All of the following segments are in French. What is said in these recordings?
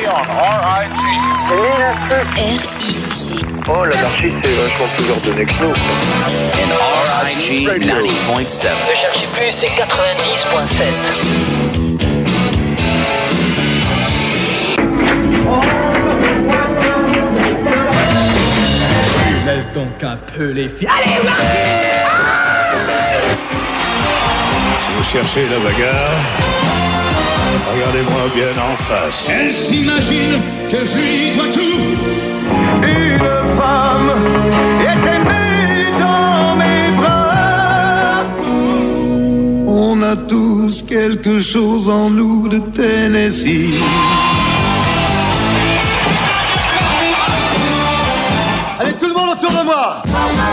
R.I.G. Oh, l'anarchie, c'est vachement plus ordonné que nous. And R.I.G. 90.7. Ne cherchez plus, c'est 90.7. Laisse donc un peu les filles. Allez, si vous cherchez la bagarre, regardez-moi bien en face. Elle s'imagine que je lui dois tout. Une femme était née dans mes bras. On a tous quelque chose en nous de Tennessee. Allez, tout le monde autour de moi.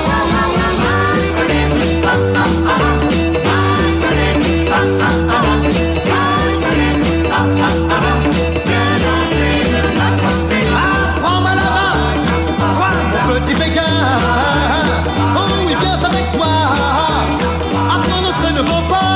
Prends-moi la main, toi, mon petit béguin. Oh oui, viens avec moi. Attends, ce ne vaut pas.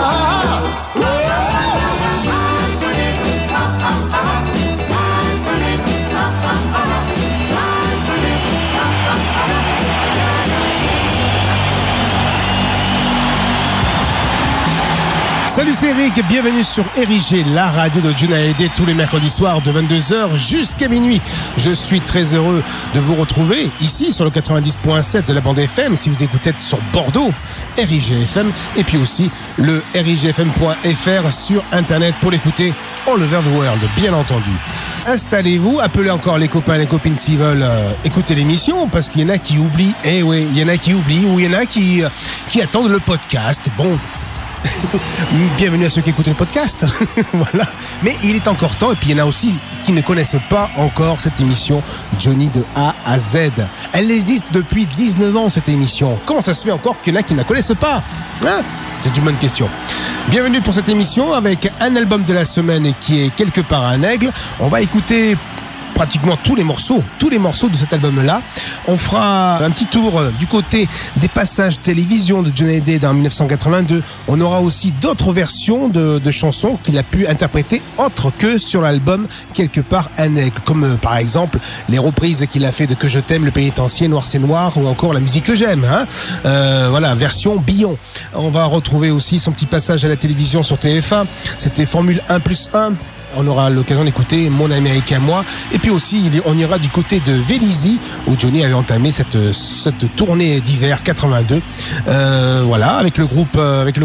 Salut, c'est Eric, bienvenue sur RIG, la radio de Juna Hallyday, tous les mercredis soirs de 22h jusqu'à minuit. Je suis très heureux de vous retrouver ici sur le 90.7 de la bande FM, si vous écoutez sur Bordeaux, RIG FM, et puis aussi le rigfm.fr sur Internet pour l'écouter all over the world, bien entendu. Installez-vous, appelez encore les copains et les copines s'ils veulent écouter l'émission, parce qu'il y en a qui oublient, oui, il y en a qui oublient, ou il y en a qui attendent le podcast. Bon, bienvenue à ceux qui écoutent le podcast. Voilà. Mais il est encore temps, et puis il y en a aussi qui ne connaissent pas encore cette émission Johnny de A à Z. Elle existe depuis 19 ans, cette émission. Comment ça se fait encore qu'il y en a qui ne la connaissent pas, hein? C'est une bonne question. Bienvenue pour cette émission avec un album de la semaine qui est Quelque part un aigle. On va écouter pratiquement tous les morceaux de cet album-là. On fera un petit tour du côté des passages télévision de Juna Hallyday dans 1982. On aura aussi d'autres versions de chansons qu'il a pu interpréter autres que sur l'album Quelque part un aigle, comme par exemple les reprises qu'il a fait de Que je t'aime, Le pénitencier, Noir c'est noir, ou encore La musique que j'aime, hein. Voilà, version Billon. On va retrouver aussi son petit passage à la télévision sur TF1. C'était Formule 1+1. On aura l'occasion d'écouter Mon Américain moi, et puis aussi on ira du côté de Vélizy où Johnny avait entamé cette tournée d'hiver 82. Voilà, avec le groupe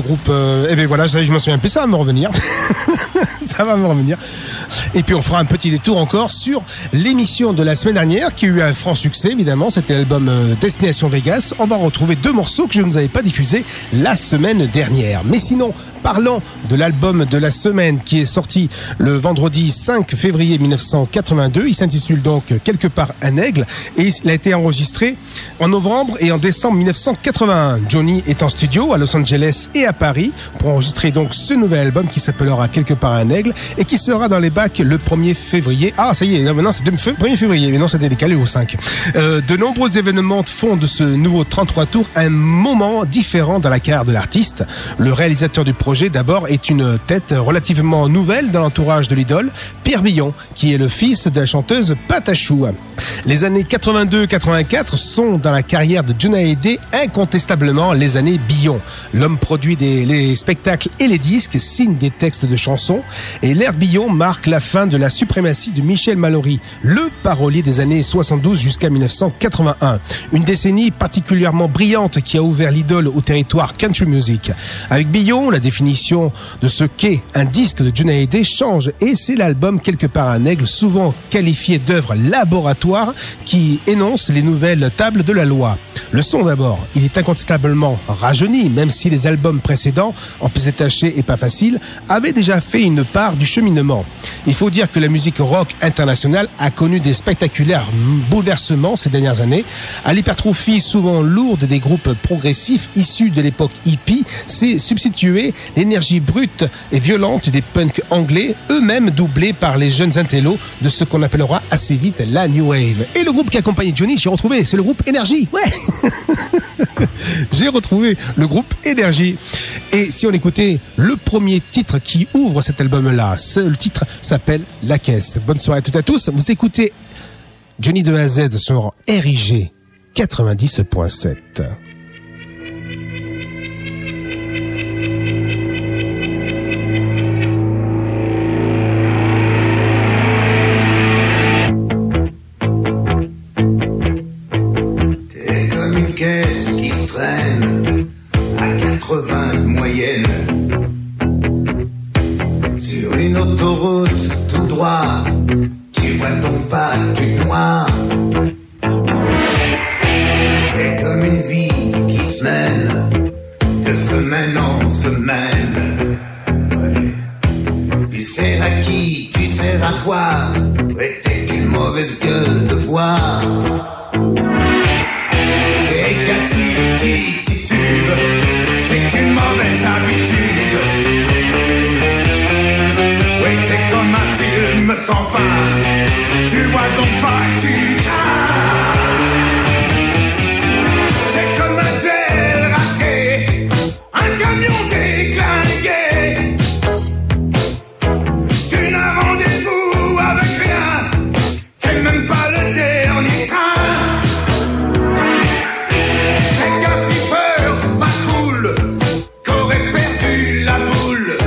et ben voilà, je m'en souviens plus, ça va me revenir. Ça va me revenir. Et puis on fera un petit détour encore sur l'émission de la semaine dernière qui a eu un franc succès évidemment, c'était l'album Destination Vegas. On va retrouver deux morceaux que je ne vous avais pas diffusés la semaine dernière. Mais sinon, parlons de l'album de la semaine qui est sorti le vendredi 5 février 1982. Il s'intitule donc Quelque part un aigle et il a été enregistré en novembre et en décembre 1981. Johnny est en studio à Los Angeles et à Paris pour enregistrer donc ce nouvel album qui s'appellera Quelque part un aigle et qui sera dans les bacs le 1er février. Ah, ça y est, maintenant c'est le 1er février, mais non, c'était décalé au 5. De nombreux événements font de ce nouveau 33 tours un moment différent dans la carrière de l'artiste. Le réalisateur du projet, d'abord, est une tête relativement nouvelle dans l'entourage de l'idole, Pierre Billon, qui est le fils de la chanteuse Patachou. Les années 82-84 sont dans la carrière de Juna Hallyday incontestablement les années Billon. L'homme produit les spectacles et les disques, signe des textes de chansons, et l'ère Billon marque la fin de la suprématie de Michel Mallory, le parolier des années 72 jusqu'à 1981. Une décennie particulièrement brillante qui a ouvert l'idole au territoire country music. Avec Billon, la définition de ce qu'est un disque de Juna Hallyday change et c'est l'album Quelque part un aigle, souvent qualifié d'œuvre laboratoire, qui énonce les nouvelles tables de la loi. Le son d'abord, il est incontestablement rajeuni, même si les albums précédents, En pièces détachées et Pas facile, avaient déjà fait une part du cheminement. Il faut dire que la musique rock internationale a connu des spectaculaires bouleversements ces dernières années. À l'hypertrophie souvent lourde des groupes progressifs issus de l'époque hippie, s'est substituée l'énergie brute et violente des punks anglais, eux-mêmes doublés par les jeunes intellos de ce qu'on appellera assez vite la New Wave. Et le groupe qui accompagnait Johnny, j'ai retrouvé, c'est le groupe Énergie. Ouais. J'ai retrouvé le groupe Énergie. Et si on écoutait le premier titre qui ouvre cet album-là, le titre s'appelle La Caisse. Bonne soirée à toutes et à tous. Vous écoutez Johnny de A à Z sur RIG 90.7. Sur une autoroute tout droit, tu vois ton pas, tu te noies. T'es comme une vie qui se mène de semaine en semaine. Ouais. Tu sers à qui, tu sers à quoi? Ouais, t'es qu'une mauvaise gueule de bois. T'es qu'attitude, t'es qu'une mauvaise habitude. Oui, t'es comme un film sans fin. Tu vois donc pas que tu t'es comme un duel raté, un camion déglingué. Tu n'as rendez-vous avec rien, t'es même pas le dernier train. T'es qu'un flipper pas cool, qu'aurait perdu la boule.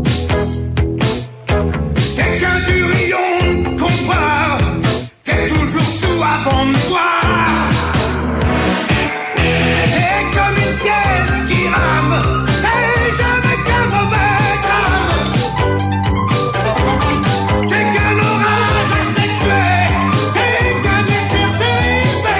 T'es qu'un durion comptoir, t'es toujours sous avant de boire. T'es comme une pièce qui rame, t'es jamais qu'un mauvais drame. T'es qu'un orage asexué, t'es qu'un éclaircissé.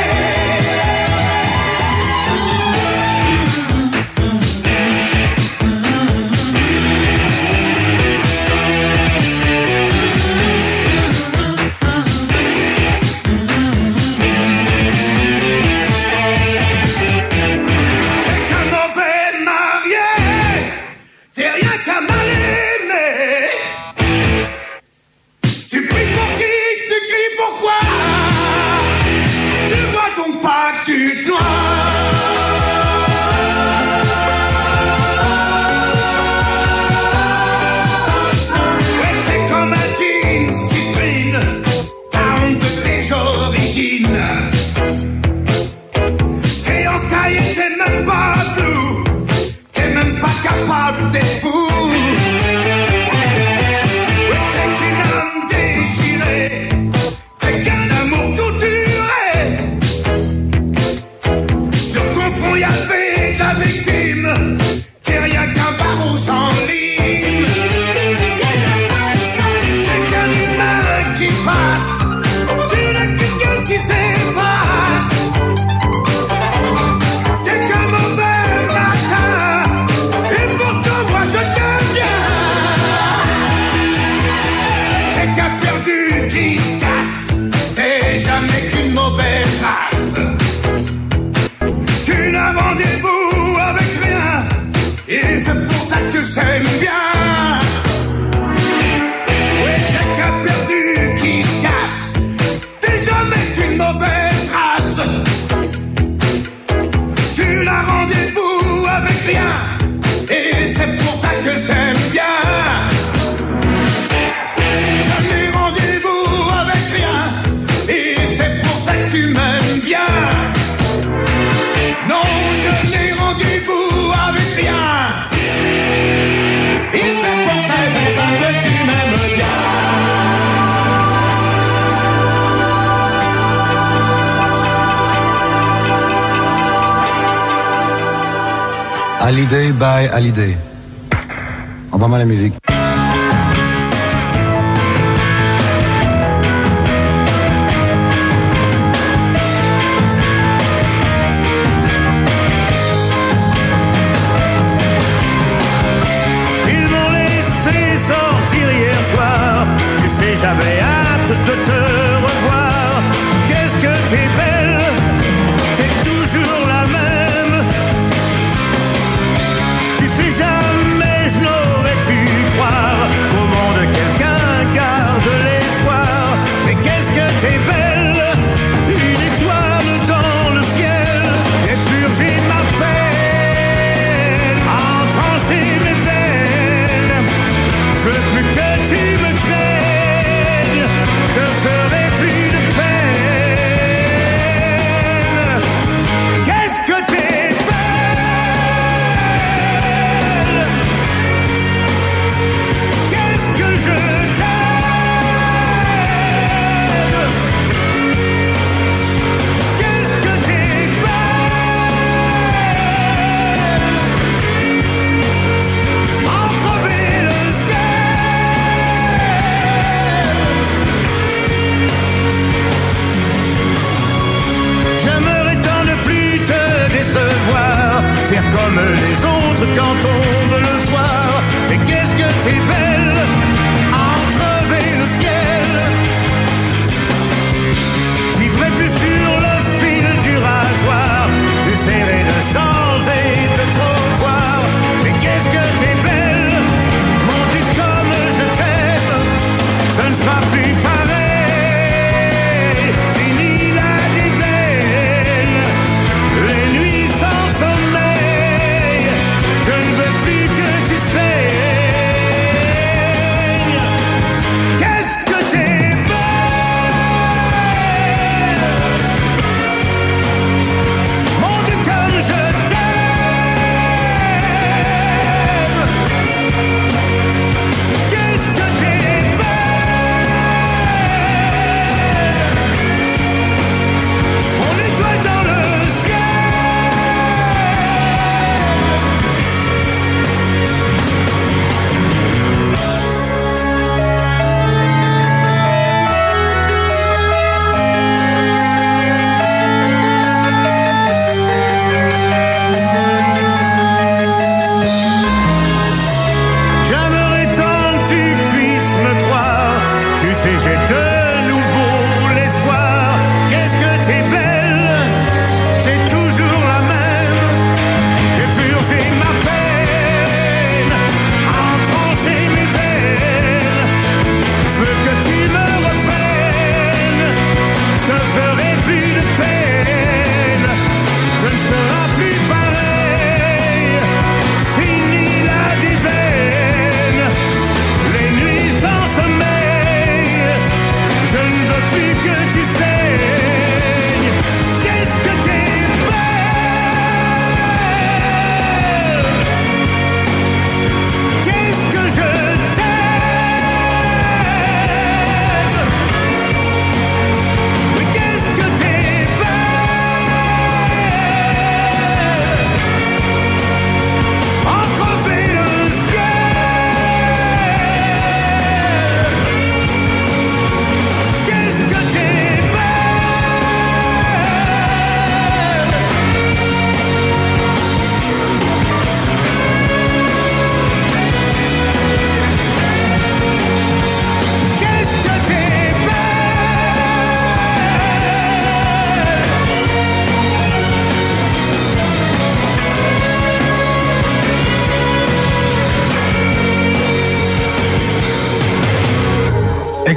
T'es qu'un mauvais marié, t'es rien qu'un mal aimé. Tu pries pour qui, tu cries pourquoi? Tu vois donc pas que tu dois. Ouais, t'es comme un jeans qui frine, t'as honte de tes origines. T'es en sky et t'es même pas blue, t'es même pas capable d'être fou. Ouais, t'es qu'une âme déchirée, t'es qu'un amour torturé. Sur ton front y'a le fait de la victime, t'es rien qu'un barreau sans lime. T'es qu'un humain qui passe, tu n'as qu'une gueule qui s'efface. T'es qu'un mauvais matin, et pourtant moi je t'aime bien. T'es qu'un perdu qui se casse, t'es jamais qu'une mauvaise race. Tu n'as rendez-vous avec rien, et c'est pour ça que je t'aime bien. Ouais, t'es qu'un perdu qui se casse, t'es jamais qu'une mauvaise race. Tu n'as rendez-vous avec rien, et c'est pour ça que je t'aime bien. Je n'ai rendez-vous avec rien, et c'est pour ça que tu m'aimes bien. Non, je n'ai rendez-vous avec rien, et c'est pour ça que tu m'aimes bien. Hallyday by Hallyday. Envoie-moi la musique. Ils m'ont laissé sortir hier soir. Tu sais, j'avais hâte de te revoir. Qu'est-ce que t'es belle, t'es toujours la même. Tu sais, jamais je n'aurais pu croire qu'au monde quelqu'un garde l'espoir. Mais qu'est-ce que t'es belle, une étoile dans le ciel. Et purger ma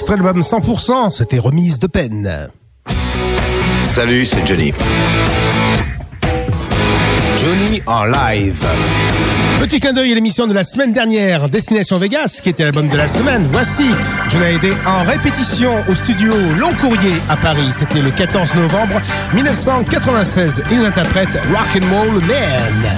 extrait de l'album 100%, c'était Remise de peine. Salut, c'est Johnny. Johnny en live. Petit clin d'œil à l'émission de la semaine dernière, Destination Vegas, qui était l'album de la semaine. Voici Johnny Hallyday en répétition au studio Long Courrier à Paris. C'était le 14 novembre 1996. Il interprète Rock'n'Roll Man.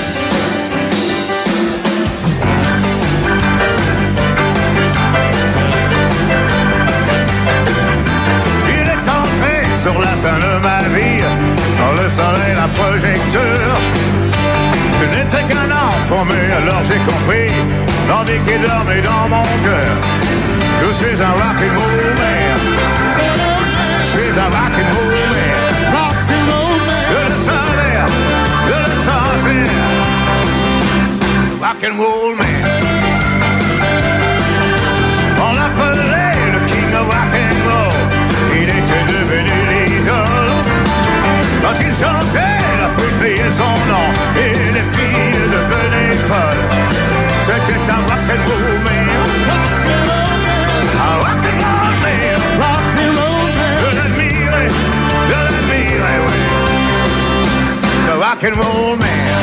Sur la scène de ma vie, dans le soleil d'un projecteur. Je n'étais qu'un enfant, mais alors j'ai compris l'envie qui dormait dans mon cœur. Je suis un rock'n'roll man. Je suis un rock'n'roll man. De le savoir, de le sentir. Rock'n'roll man. On l'appelait le king of rock'n'roll. Il était devenu l'idole. Quand il chantait, la foule payait son nom et les filles devenaient folles. C'était un rock'n'roll man. Un rock'n'roll man. De l'admirer, oui. Le rock'n'roll man.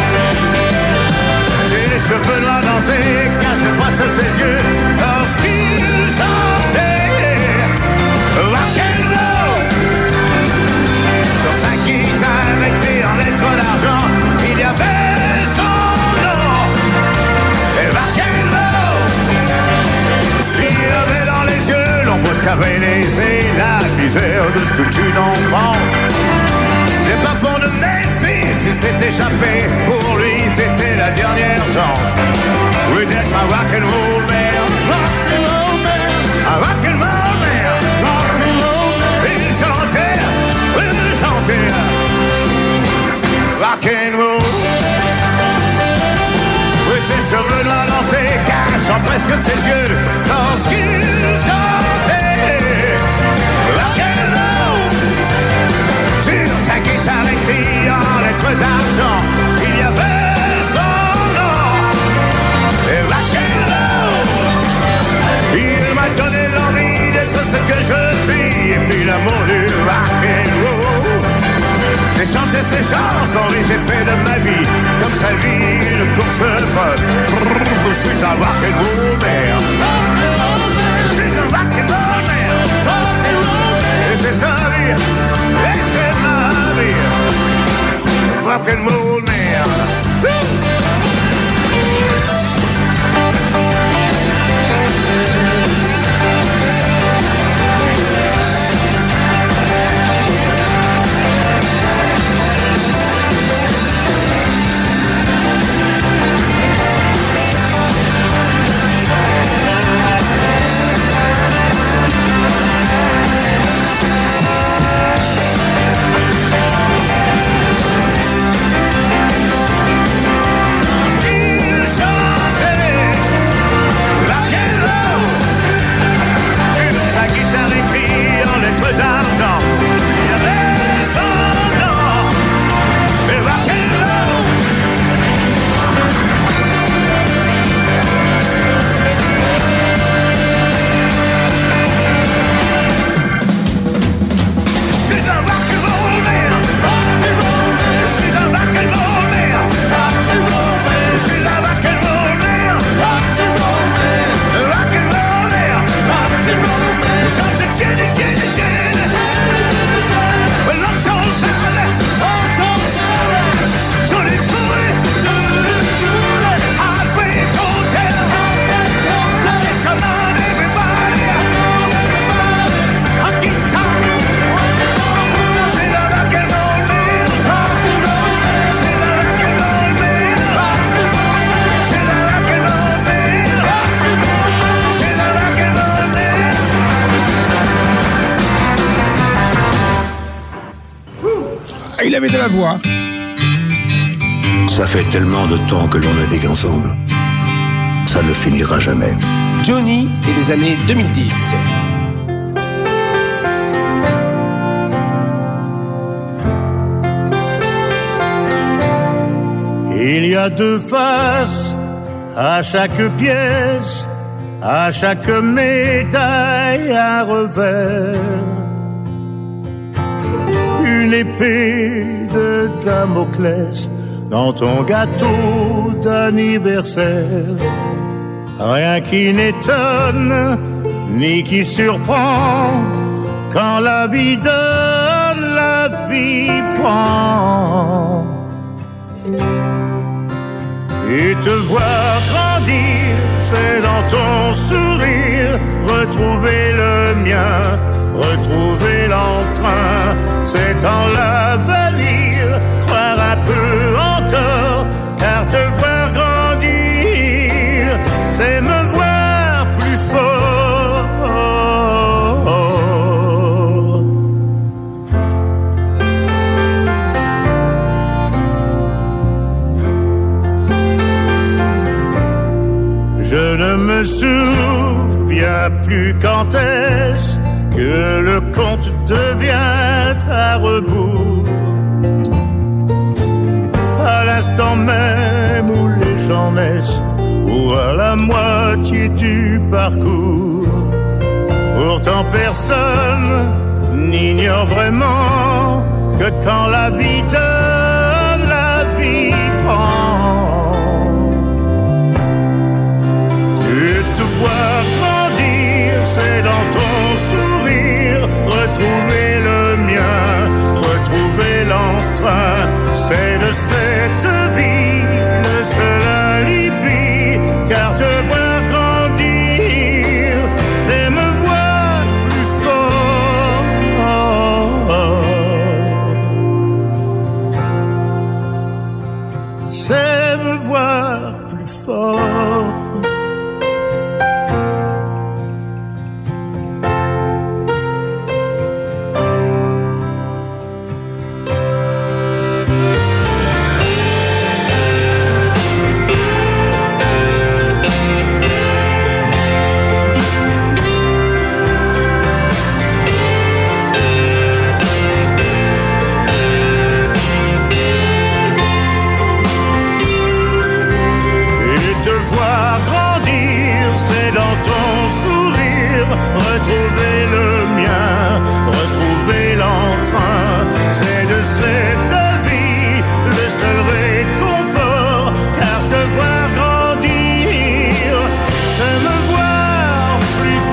J'ai les cheveux noirs dans ses cachent pas sur ses yeux lorsqu'il chantait. Rock'n'roll. Sur sa guitare écrite en lettres d'argent, il y avait son nom. Et rock'n'roll. Il avait dans les yeux l'ombre qu'avait laissé la misère de toute une enfance. Les bas-fonds de Memphis, il s'est échappé. Pour lui, c'était la dernière chance. Oui, d'être un rock'n'roll man. Rock'n'roll man. Un rock'n'roll man. Rock'n'roll. Oui, ses cheveux noirs dans ses cachant presque ses yeux lorsqu'il chantait. Rock'n'roll. Sur sa guitare écrite en lettres d'argent, il y avait son nom. Et rock'n'roll. Il m'a donné l'envie d'être ce que je suis. Et puis l'amour du rock'n'roll. J'ai chanté ses chansons et j'ai fait de ma vie comme sa vie une course folle. Je suis un rock'n'roll man. Je suis un rock'n'roll man. Et c'est sa vie, et c'est ma vie. Rock'n'roll man. Il avait de la voix. Ça fait tellement de temps que l'on navigue ensemble. Ça ne finira jamais. Johnny et les années 2010. Il y a deux faces à chaque pièce à chaque médaille un revers, une épée de Damoclès dans ton gâteau d'anniversaire. Rien qui n'étonne ni qui surprend quand la vie donne, la vie prend. Et te voir grandir, c'est dans ton sourire retrouver le mien, retrouver l'entrain. C'est en l'avenir croire un peu encore, car te voir grandir, c'est me voir plus fort. Je ne me souviens plus quand est-ce que le conte devient à rebours. À l'instant même où les gens naissent, ou à la moitié du parcours. Pourtant personne n'ignore vraiment que quand la vie donne, la vie prend. Et te voir grandir, c'est dans ton sourire retrouver le mien, retrouver l'entrain. C'est de cette vie le seul alibi, car te voir grandir, c'est me voir plus fort. C'est me voir plus fort. Retrouver le mien, retrouver l'entrain, c'est de cette vie le seul réconfort, car te voir grandir, c'est me voir plus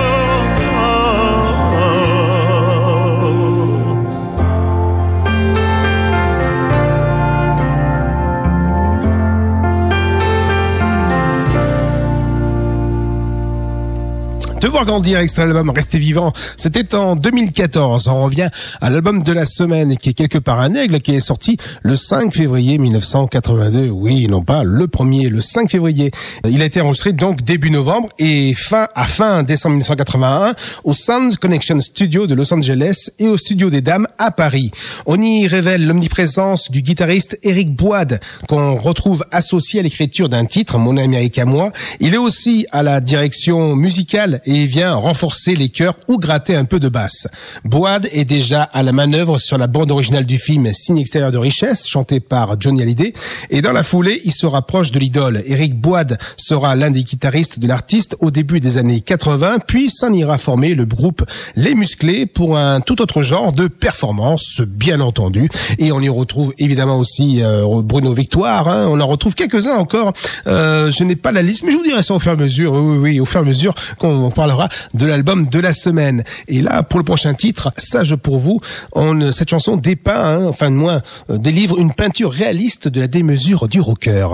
Te voir grandir, extrait de l'album Rester vivant, c'était en 2014. On revient à l'album de la semaine qui est Quelque part un aigle, qui est sorti le 5 février 1982. Oui, non pas le 1er, le 5 février. Il a été enregistré donc début novembre et fin décembre 1981 au Sound Connection Studio de Los Angeles et au Studio des Dames à Paris. On y révèle l'omniprésence du guitariste Eric Boide, qu'on retrouve associé à l'écriture d'un titre, Mon Amérique à moi. Il est aussi à la direction musicale et vient renforcer les chœurs ou gratter un peu de basse. Boide est déjà à la manœuvre sur la bande originale du film Signe extérieur de richesse, chanté par Johnny Hallyday, et dans la foulée, il se rapproche de l'idole. Eric Boide sera l'un des guitaristes de l'artiste au début des années 80, puis s'en ira former le groupe Les Musclés pour un tout autre genre de performance, bien entendu. Et on y retrouve évidemment aussi Bruno Victoire, hein. On en retrouve quelques-uns encore. Je n'ai pas la liste, mais je vous dirai ça au fur et à mesure. Oui, au fur et à mesure qu'on parlera de l'album de la semaine. Et là, pour le prochain titre, Sage pour vous, cette chanson dépeint, enfin de moins, délivre une peinture réaliste de la démesure du rocker.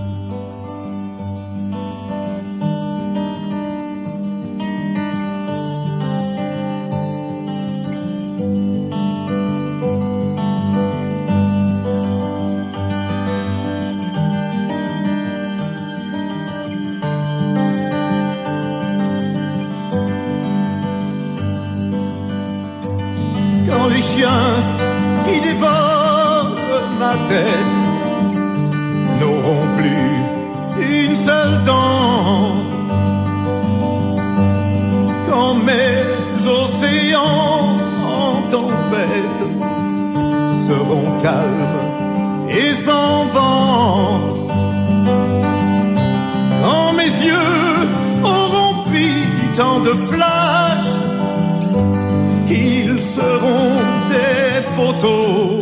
Quand les chiens qui dévorent ma tête n'auront plus une seule dent, quand mes océans en tempête seront calmes et sans vent, quand mes yeux auront tant de flashs qu'ils seront des photos.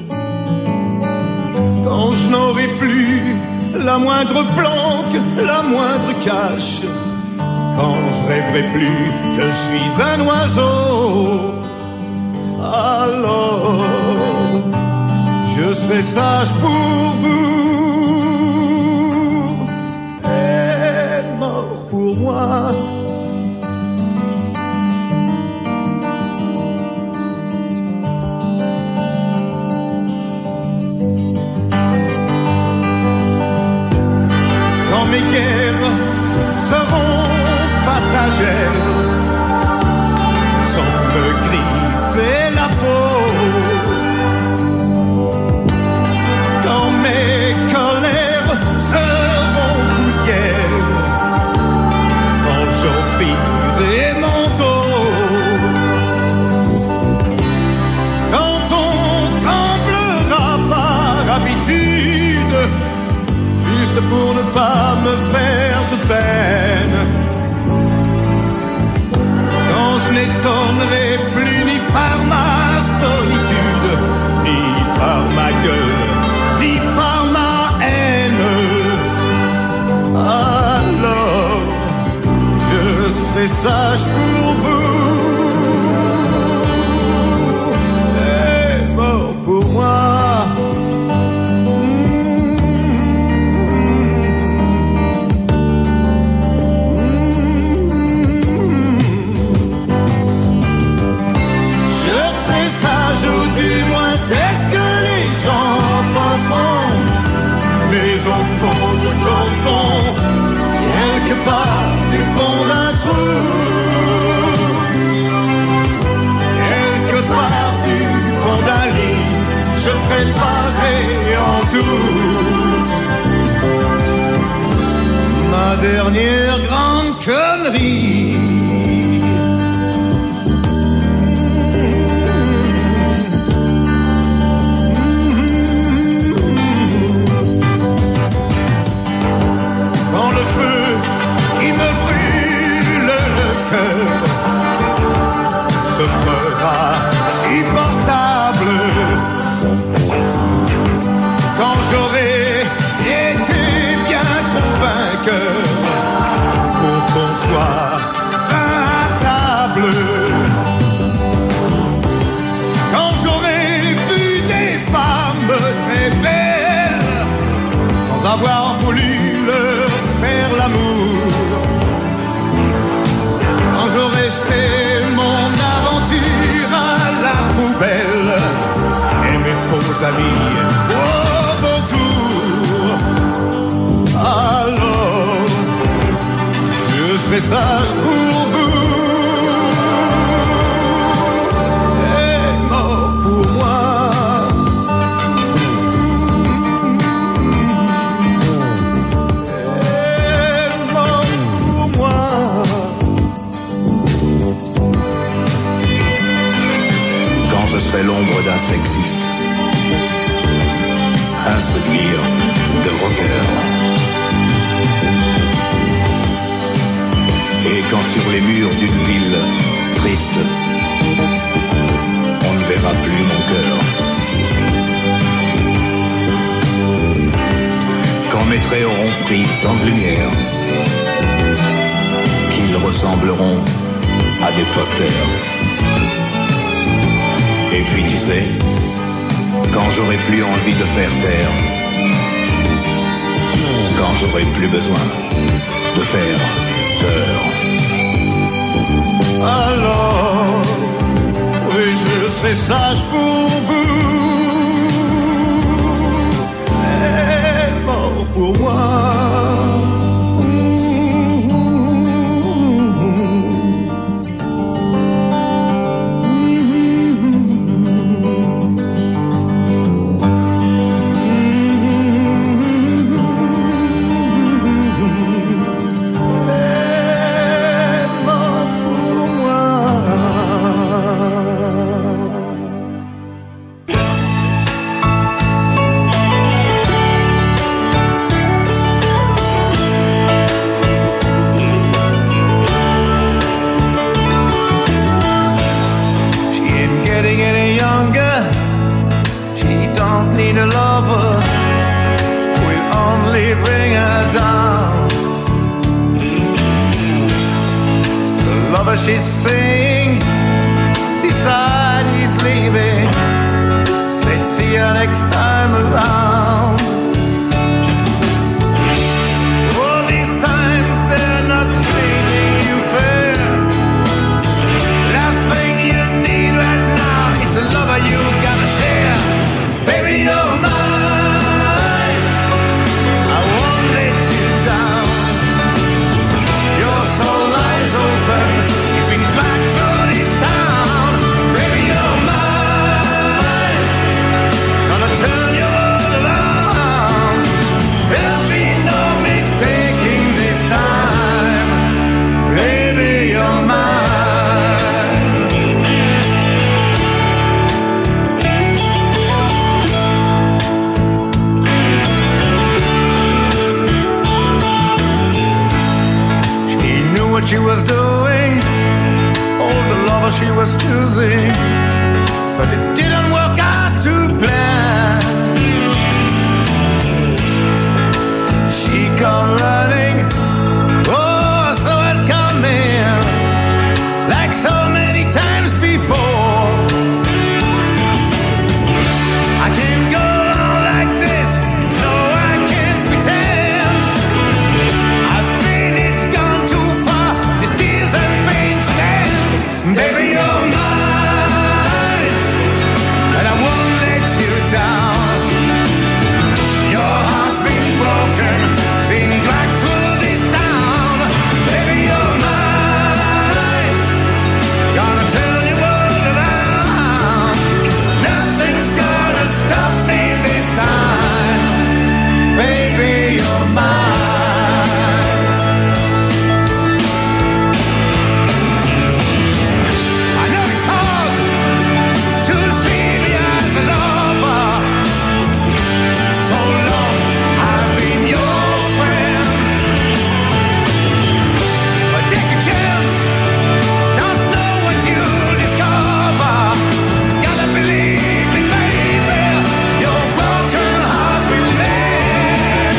Quand je n'aurai plus la moindre planque, la moindre cache, quand je rêverai plus que je suis un oiseau, alors je serai sage pour vous et mort pour moi. Quand mes guerres seront passagères, sans me griffer la peau, quand mes colères seront poussière, quand j'enfilerai mon dos, quand on tremblera par habitude, juste pour ne pas me faire de peine, quand je n'étonnerai plus ni par ma solitude, ni par ma gueule, ni par ma haine, alors je serai sage pour vous et mort pour moi. C'est ce que les gens penseront, mais au fond, tout au fond, quelque part du fond d'un trou, quelque part du fond d'un lit, je préparais en douce ma dernière grande connerie. Se fera supportable quand j'aurai été bien trop vainqueur pour qu'on soit à table, quand j'aurai vu des femmes très belles sans avoir voulu leur faire l'amour, quand j'aurai jeté mon aventure à la poubelle et mes faux amis au vautour, alors je serai sage pour vous et mort pour moi. Je serai l'ombre d'un sexiste, un souvenir de rocker. Et quand sur les murs d'une ville triste, on ne verra plus mon cœur, quand mes traits auront pris tant de lumière qu'ils ressembleront à des posters. Et puis tu sais, quand j'aurai plus envie de faire taire, quand j'aurai plus besoin de faire peur, alors oui, je serai sage pour vous et mort pour moi. any younger. She don't need a lover, will only bring her down. The lover she's seeing decide he's leaving, said see you next time around. All these times they're not treating you fair. Last thing you need right now is a lover you gotta share. Baby, you're mine, I won't let you down. Your soul lies open, you've been dragged through this town. Baby, you're mine, gonna turn your world around. There'll be no mistaking this time. Baby, you're mine. What she was doing, all the lover she was choosing, but it didn't work out to plan. She come running, oh, so it come in, like so many times before. I can't go on like this, no I can't pretend. I feel it's gone too far, this tears and pain to end. Baby, you're mine, and I won't let you down. Your heart's been broken, been dragged through this town. Baby, you're mine, gonna turn your world around. Nothing's gonna stop me this time. Baby, you're mine. I know it's hard to see me as a lover. So long I've been your friend. But take a chance, don't know what you'll discover. Gotta believe me, baby, your broken heart will mend.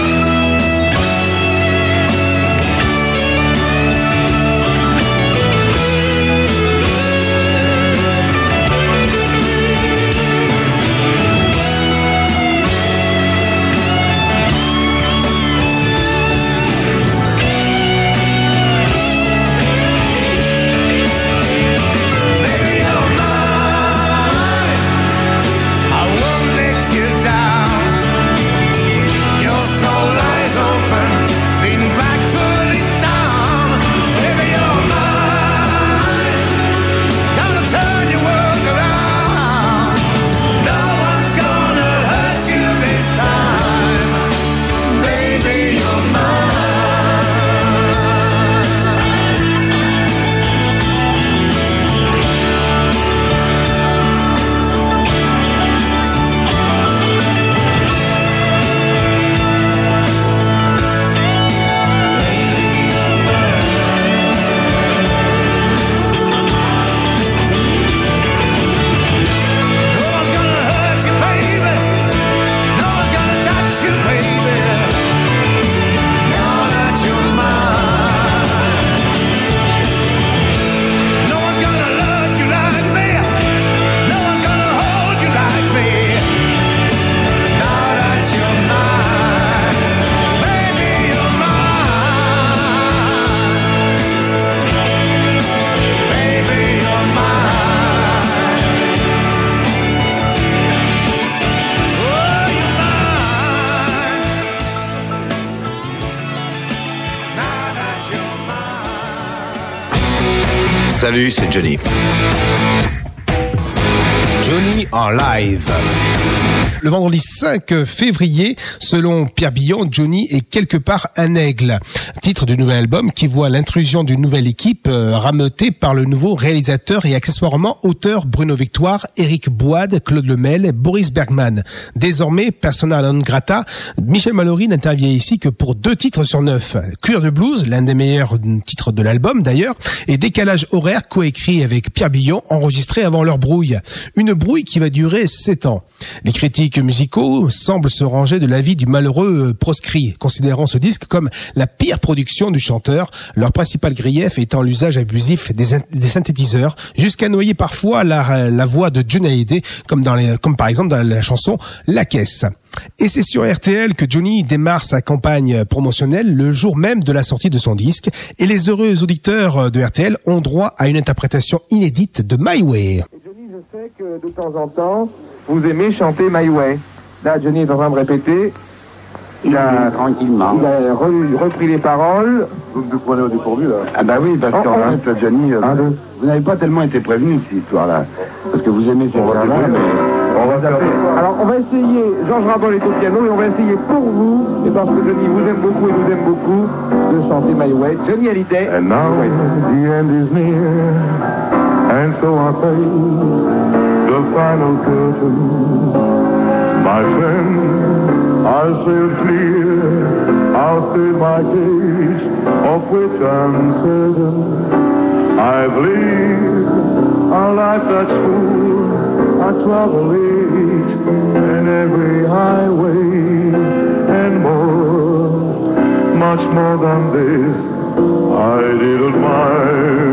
Baby, you're mine, I won't let you down. Your soul lies open, been dragged through this town. Baby, you're mine, gonna turn your world around. No one's gonna hurt you this time. Baby, you're mine. No one's gonna hurt you, baby. No one's gonna touch you, baby. Now that you're mine. No one's gonna love you like me. No one's gonna hold you like me. Now that you're mine. Baby, you're mine. Baby, you're mine. Oh, you're mine. Now that you're mine. Salut, c'est Johnny. Johnny en live. Le vendredi 5 février, selon Pierre Billon, Johnny est quelque part un aigle. Titre du nouvel album qui voit l'intrusion d'une nouvelle équipe rameutée par le nouveau réalisateur et accessoirement auteur Bruno Victoire, Éric Boide, Claude Lemel, Boris Bergman. Désormais, persona non grata, Michel Mallory n'intervient ici que pour 2 titres sur 9. Cuir de blues, l'un des meilleurs titres de l'album d'ailleurs, et Décalage horaire coécrit avec Pierre Billon, enregistré avant leur brouille. Une brouille qui va durer 7 ans. Les critiques musicaux semblent se ranger de l'avis du malheureux proscrit, considérant ce disque comme la pire production du chanteur, leur principal grief étant l'usage abusif des synthétiseurs, jusqu'à noyer parfois la voix de Johnny Hallyday, comme par exemple dans la chanson La Caisse. Et c'est sur RTL que Johnny démarre sa campagne promotionnelle le jour même de la sortie de son disque, et les heureux auditeurs de RTL ont droit à une interprétation inédite de My Way. Et Johnny, je sais que de temps en temps, vous aimez chanter My Way. Là, Johnny est en train de répéter. Il a repris les paroles. Vous me prenez au dépourvu, là. Ah bah oui, parce qu'en fait, Johnny, vous n'avez pas tellement été prévenu, cette histoire-là. Parce que vous aimez ces voix-là, mais... Alors, on va essayer, Georges Rabol est au piano, et on va essayer pour vous, et parce que Johnny vous aime beaucoup et nous aime beaucoup, de chanter My Way. Johnny Hallyday. And now the end is near, and so I face the final curtain. My friend, I sail clear, I'll state my case, of which I'm certain. I've lived a life that's full, I travel it, and every highway, and more, much more than this, I did it my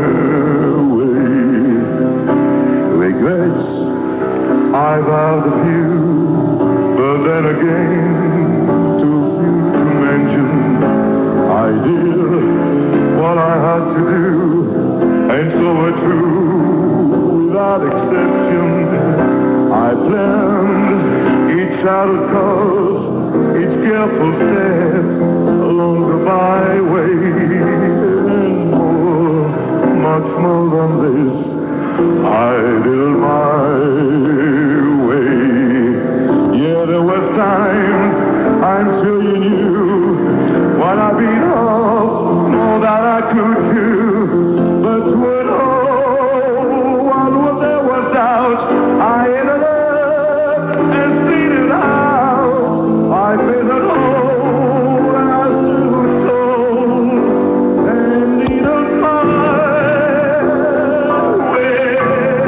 way. Regrets, I've had a few, but then again, too few to mention. I did what I had to do, and so I true, without exception. I planned each shattered course, each careful step along the byway, and more, much more than this, I did my way. Yeah, there were times, I'm sure you knew, when I beat off more than I could do, but with all, while there was doubt, I ended up and seen it out. I paid it all, and I stood tall, and needed my way.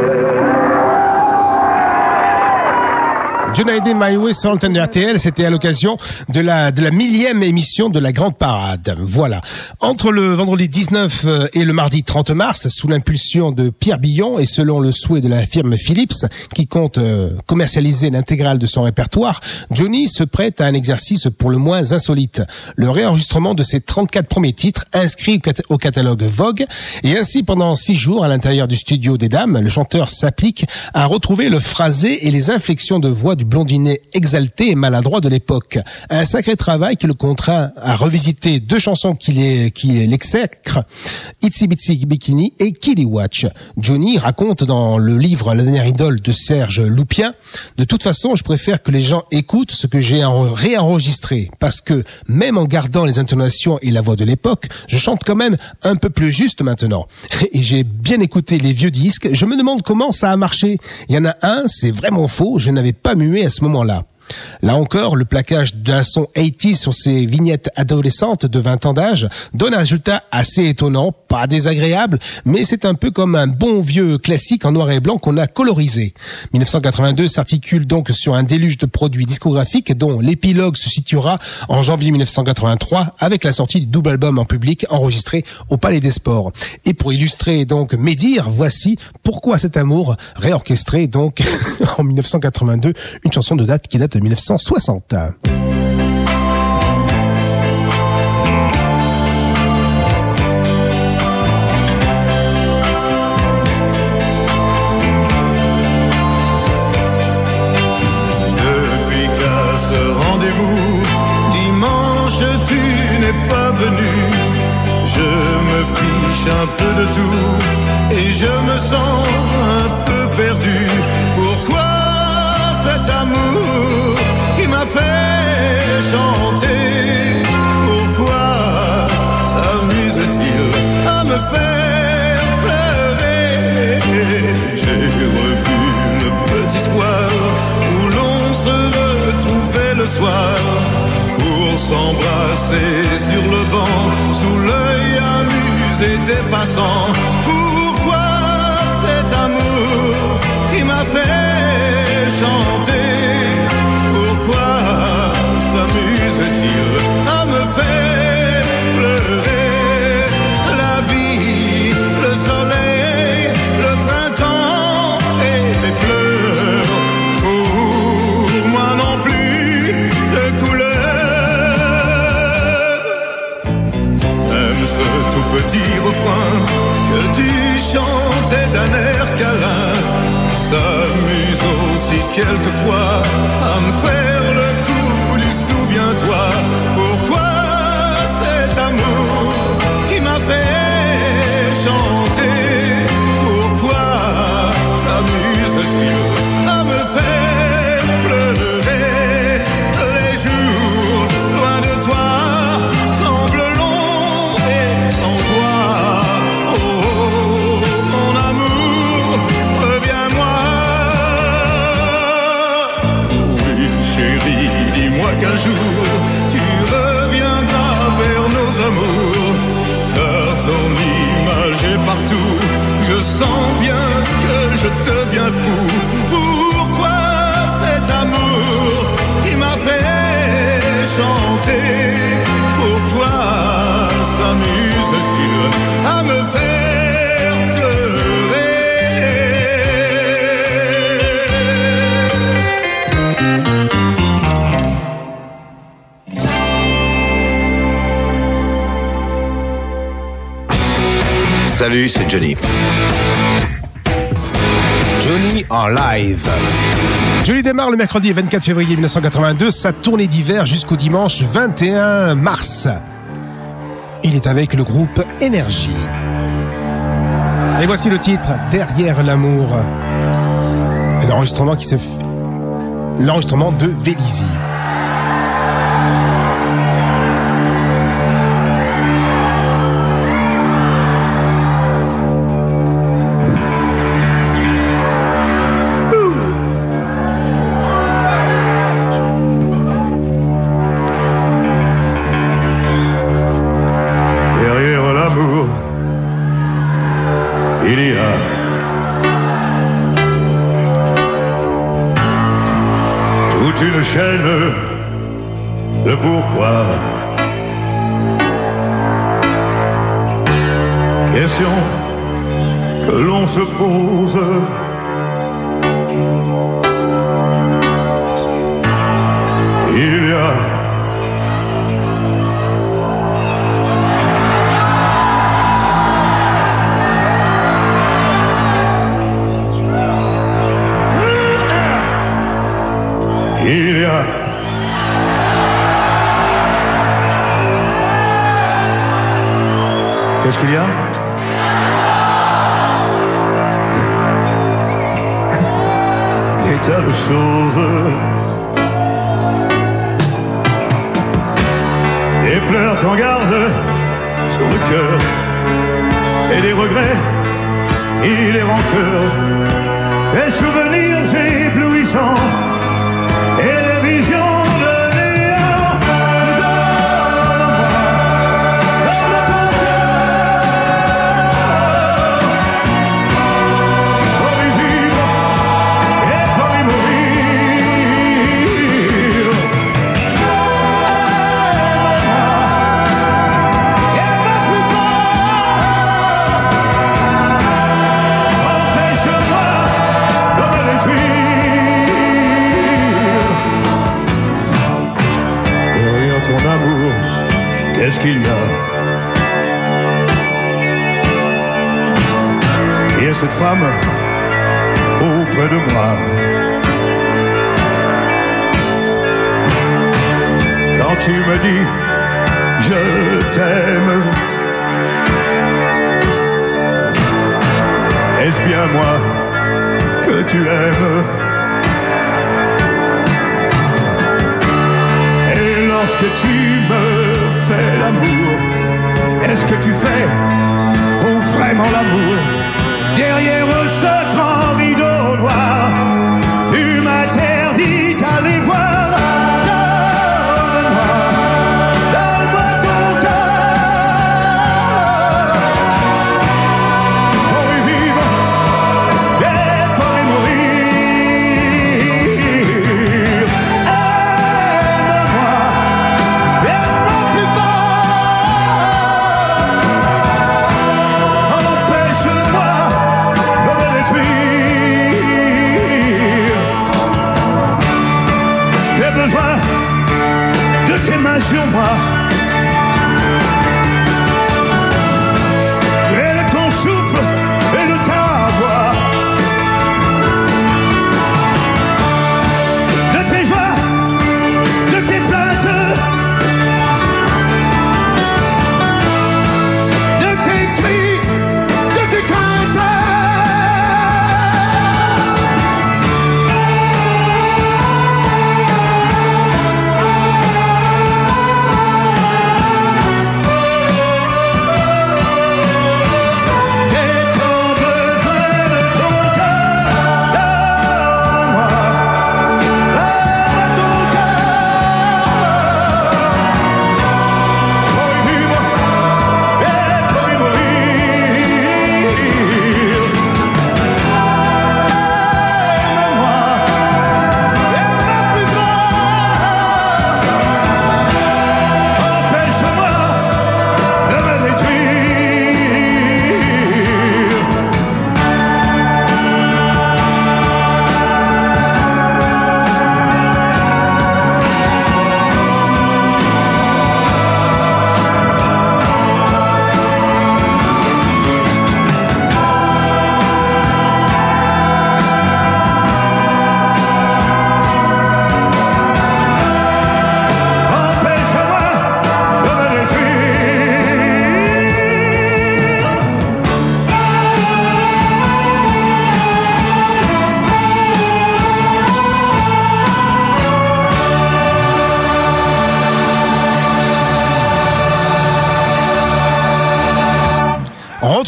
Johnny Hallyday, My Way sur l'antenne de RTL, c'était à l'occasion de la 1000e émission de la Grande Parade. Voilà. Entre le vendredi 19 et le mardi 30 mars, sous l'impulsion de Pierre Billon et selon le souhait de la firme Philips, qui compte commercialiser l'intégrale de son répertoire, Johnny se prête à un exercice pour le moins insolite. Le réenregistrement de ses 34 premiers titres inscrits au catalogue Vogue, et ainsi pendant 6 jours à l'intérieur du studio des Dames, le chanteur s'applique à retrouver le phrasé et les inflexions de voix du blondinet exalté et maladroit de l'époque. Un sacré travail qui le contraint à revisiter 2 chansons qui l'exècrent, Itsy Bitsy Bikini et Killy Watch. Johnny raconte dans le livre La dernière idole de Serge Loupien: de toute façon, je préfère que les gens écoutent ce que j'ai réenregistré, parce que même en gardant les intonations et la voix de l'époque, je chante quand même un peu plus juste maintenant. Et j'ai bien écouté les vieux disques, je me demande comment ça a marché. Il y en a un, c'est vraiment faux, je n'avais pas mué à ce moment-là. Là encore, le plaquage d'un son 80 sur ces vignettes adolescentes de 20 ans d'âge donne un résultat assez étonnant, pas désagréable, mais c'est un peu comme un bon vieux classique en noir et blanc qu'on a colorisé. 1982 s'articule donc sur un déluge de produits discographiques dont l'épilogue se situera en janvier 1983 avec la sortie du double album en public enregistré au Palais des Sports. Et pour illustrer donc mes dires, voici Pourquoi cet amour, réorchestré donc en 1982, une chanson qui date de 1960. Depuis qu'à ce rendez-vous dimanche tu n'es pas venu, je me fiche un peu de tout et je me sens un peu perdu. Pourquoi cet amour assis sur le banc, sous l'œil amusé des passants. Pourquoi cet amour qui m'a fait chanter? Pourquoi s'amuse-t-il à me faire pleurer? La vie, le soleil, le printemps et les fleurs, pour moi non plus de couleur. Même ce tout petit refrain que tu chantais d'un air câlin s'amuse aussi quelquefois à me faire le coup du souviens-toi. Pourquoi cet amour qui m'a fait chanter? Pourquoi s'amuse-t-il à me faire pleurer? Les jours loin de toi semblent longs et sans joie. Oh, mon amour, reviens-moi. Oui, chérie, dis-moi qu'un jour tu reviendras vers nos amours, car ton image est partout. Je sens bien que je deviens fou. Pourquoi cet amour qui m'a fait chanter? Pourquoi s'amuse-t-il à me faire pleurer? Salut, c'est Johnny. Johnny en live. Johnny démarre le mercredi 24 février 1982 sa tournée d'hiver jusqu'au dimanche 21 mars. Il est avec le groupe Énergie. Et voici le titre Derrière l'amour. L'enregistrement l'enregistrement de Vélizy. Une chaîne de pourquoi. Question que l'on se pose. Il y a Qu'est-ce qu'il y a? Des tas de choses. Des pleurs qu'on garde sur le cœur, et des regrets et des rancœurs, des souvenirs éblouissants et des visions. Qu'est-ce qu'il y a? Qui est cette femme auprès de moi? Quand tu me dis je t'aime, est-ce bien moi que tu aimes? Et lorsque tu me fais l'amour, est-ce que tu fais vraiment l'amour? Derrière ce grand rideau noir, tu m'interdis d'aller voir. Donne-moi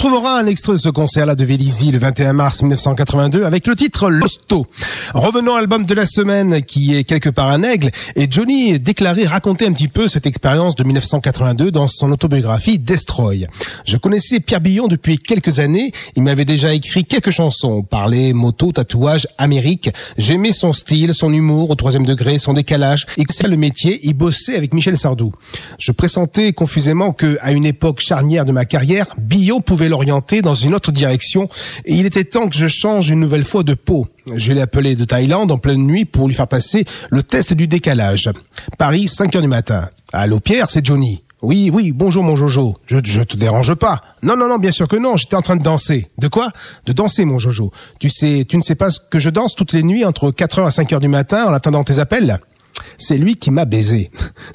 retrouvera un extrait de ce concert-là de Vélizy le 21 mars 1982 avec le titre L'Hosto. Revenons à l'album de la semaine qui est Quelque part un aigle, et Johnny déclarait raconter un petit peu cette expérience de 1982 dans son autobiographie Destroy. Je connaissais Pierre Billon depuis quelques années, il m'avait déjà écrit quelques chansons, parlait moto, tatouage, Amérique. J'aimais son style, son humour au 3e degré, son décalage, et que c'est le métier, il bossait avec Michel Sardou. Je pressentais confusément que, à une époque charnière de ma carrière, Billon pouvait l'orienter dans une autre direction, et il était temps que je change une nouvelle fois de peau. Je l'ai appelé de Thaïlande en pleine nuit pour lui faire passer le test du décalage. Paris, 5h du matin. Allô Pierre, c'est Johnny. Oui, bonjour mon Jojo. Je te dérange pas. Non, bien sûr que non, j'étais en train de danser. De quoi? De danser mon Jojo. Tu ne sais pas ce que je danse toutes les nuits entre 4h à 5h du matin en attendant tes appels? C'est lui qui m'a baisé.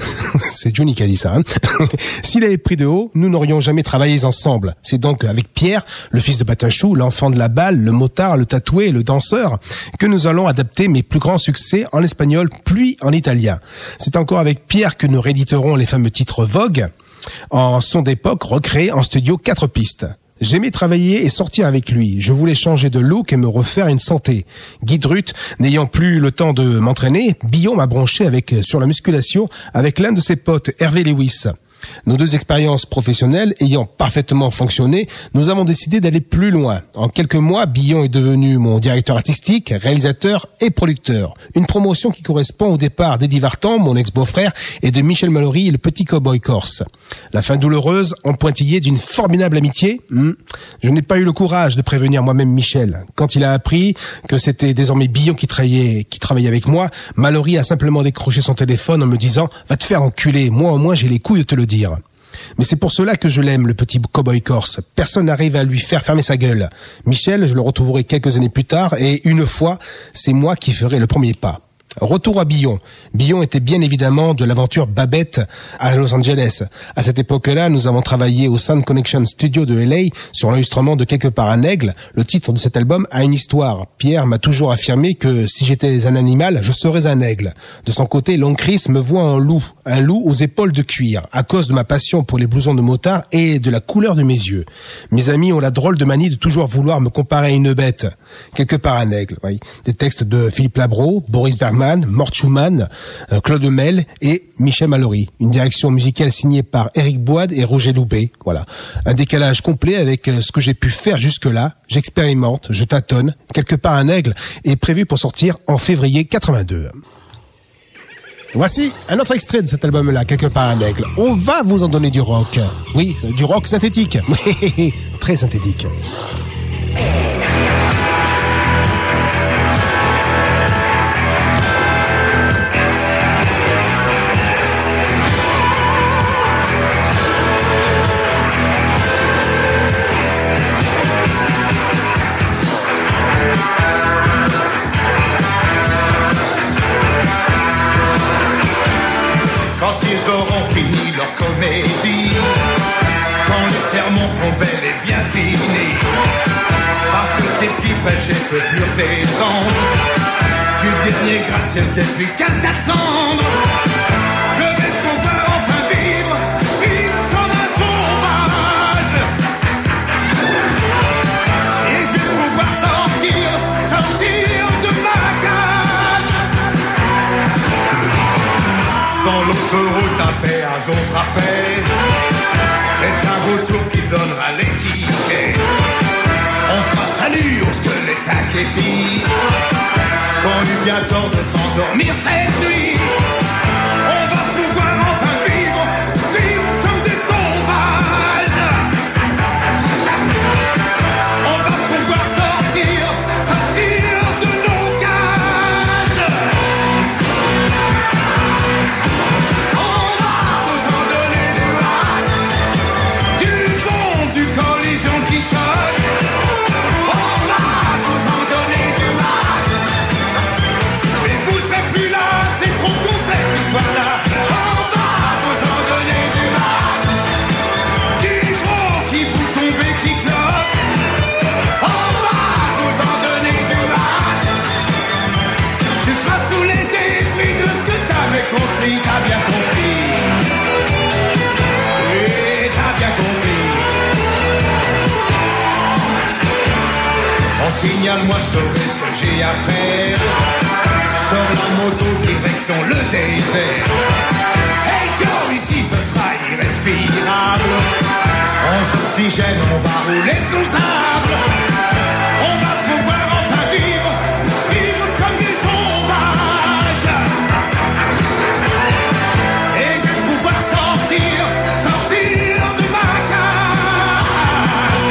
C'est Johnny qui a dit ça. Hein. S'il avait pris de haut, nous n'aurions jamais travaillé ensemble. C'est donc avec Pierre, le fils de Patachou, l'enfant de la balle, le motard, le tatoué, le danseur, que nous allons adapter mes plus grands succès en espagnol puis en italien. C'est encore avec Pierre que nous rééditerons les fameux titres Vogue, en son d'époque recréés en studio 4 pistes. J'aimais travailler et sortir avec lui. Je voulais changer de look et me refaire une santé. Guy Drut, n'ayant plus le temps de m'entraîner, Billon m'a branché sur la musculation avec l'un de ses potes, Hervé Lewis. Nos deux expériences professionnelles ayant parfaitement fonctionné, nous avons décidé d'aller plus loin. En quelques mois, Billon est devenu mon directeur artistique, réalisateur et producteur. Une promotion qui correspond au départ d'Eddie Vartan, mon ex-beau-frère, et de Michel Mallory, le petit cow-boy corse. La fin douloureuse, en pointillé d'une formidable amitié. Je n'ai pas eu le courage de prévenir moi-même Michel. Quand il a appris que c'était désormais Billon qui travaillait avec moi, Mallory a simplement décroché son téléphone en me disant « Va te faire enculer, moi au moins j'ai les couilles de te le dire ». Mais c'est pour cela que je l'aime, le petit cow-boy corse. Personne n'arrive à lui faire fermer sa gueule. Michel, je le retrouverai quelques années plus tard, et une fois, c'est moi qui ferai le premier pas. Retour à Billon. Billon était bien évidemment de l'aventure Babette à Los Angeles. À cette époque-là, nous avons travaillé au Sound Connection Studio de LA sur l'enregistrement de Quelque part un aigle. Le titre de cet album a une histoire. Pierre m'a toujours affirmé que si j'étais un animal, je serais un aigle. De son côté, l'oncle Chris me voit en loup. Un loup aux épaules de cuir, à cause de ma passion pour les blousons de motard et de la couleur de mes yeux. Mes amis ont la drôle de manie de toujours vouloir me comparer à une bête. Quelque part un aigle, oui. Des textes de Philippe Labro, Boris Bergman, Mort Schumann, Claude Mel et Michel Mallory. Une direction musicale signée par Éric Boide et Roger Loubet. Voilà. Un décalage complet avec ce que j'ai pu faire jusque-là. J'expérimente, je tâtonne. Quelque part un aigle est prévu pour sortir en février 82. Voici un autre extrait de cet album-là, Quelque part un aigle. On va vous en donner du rock. Oui, du rock synthétique. Très synthétique. Ils auront fini leur comédie, quand les sermons seront bel et bien finis, parce que ces petits péchés peuvent plus redescendre, du dernier gratte-ciel t'es plus qu'à t'attendre. Je vais pouvoir enfin vivre comme un sauvage, et je vais pouvoir sortir de ma cage. Dans l'autoroute à péage on sera fait, c'est un retour qui donnera les tickets. On fera salut au squelette acquéti, qu'on eut bien tort de s'endormir cette nuit. On va pouvoir enfin vivre comme des sauvages. On va pouvoir sortir de nos cages. On va vous en donner du bon, du collision qui choque. On va vous en donner du mal. Mais vous serez plus là, c'est trop conseil. saurais ce que j'ai à faire. Sur la moto, direction le désert. Hey Joe, ici ce sera irrespirable. On s'oxygène, on va rouler sous sable. On va pouvoir enfin vivre comme des sauvages. Et je vais pouvoir sortir de ma cage.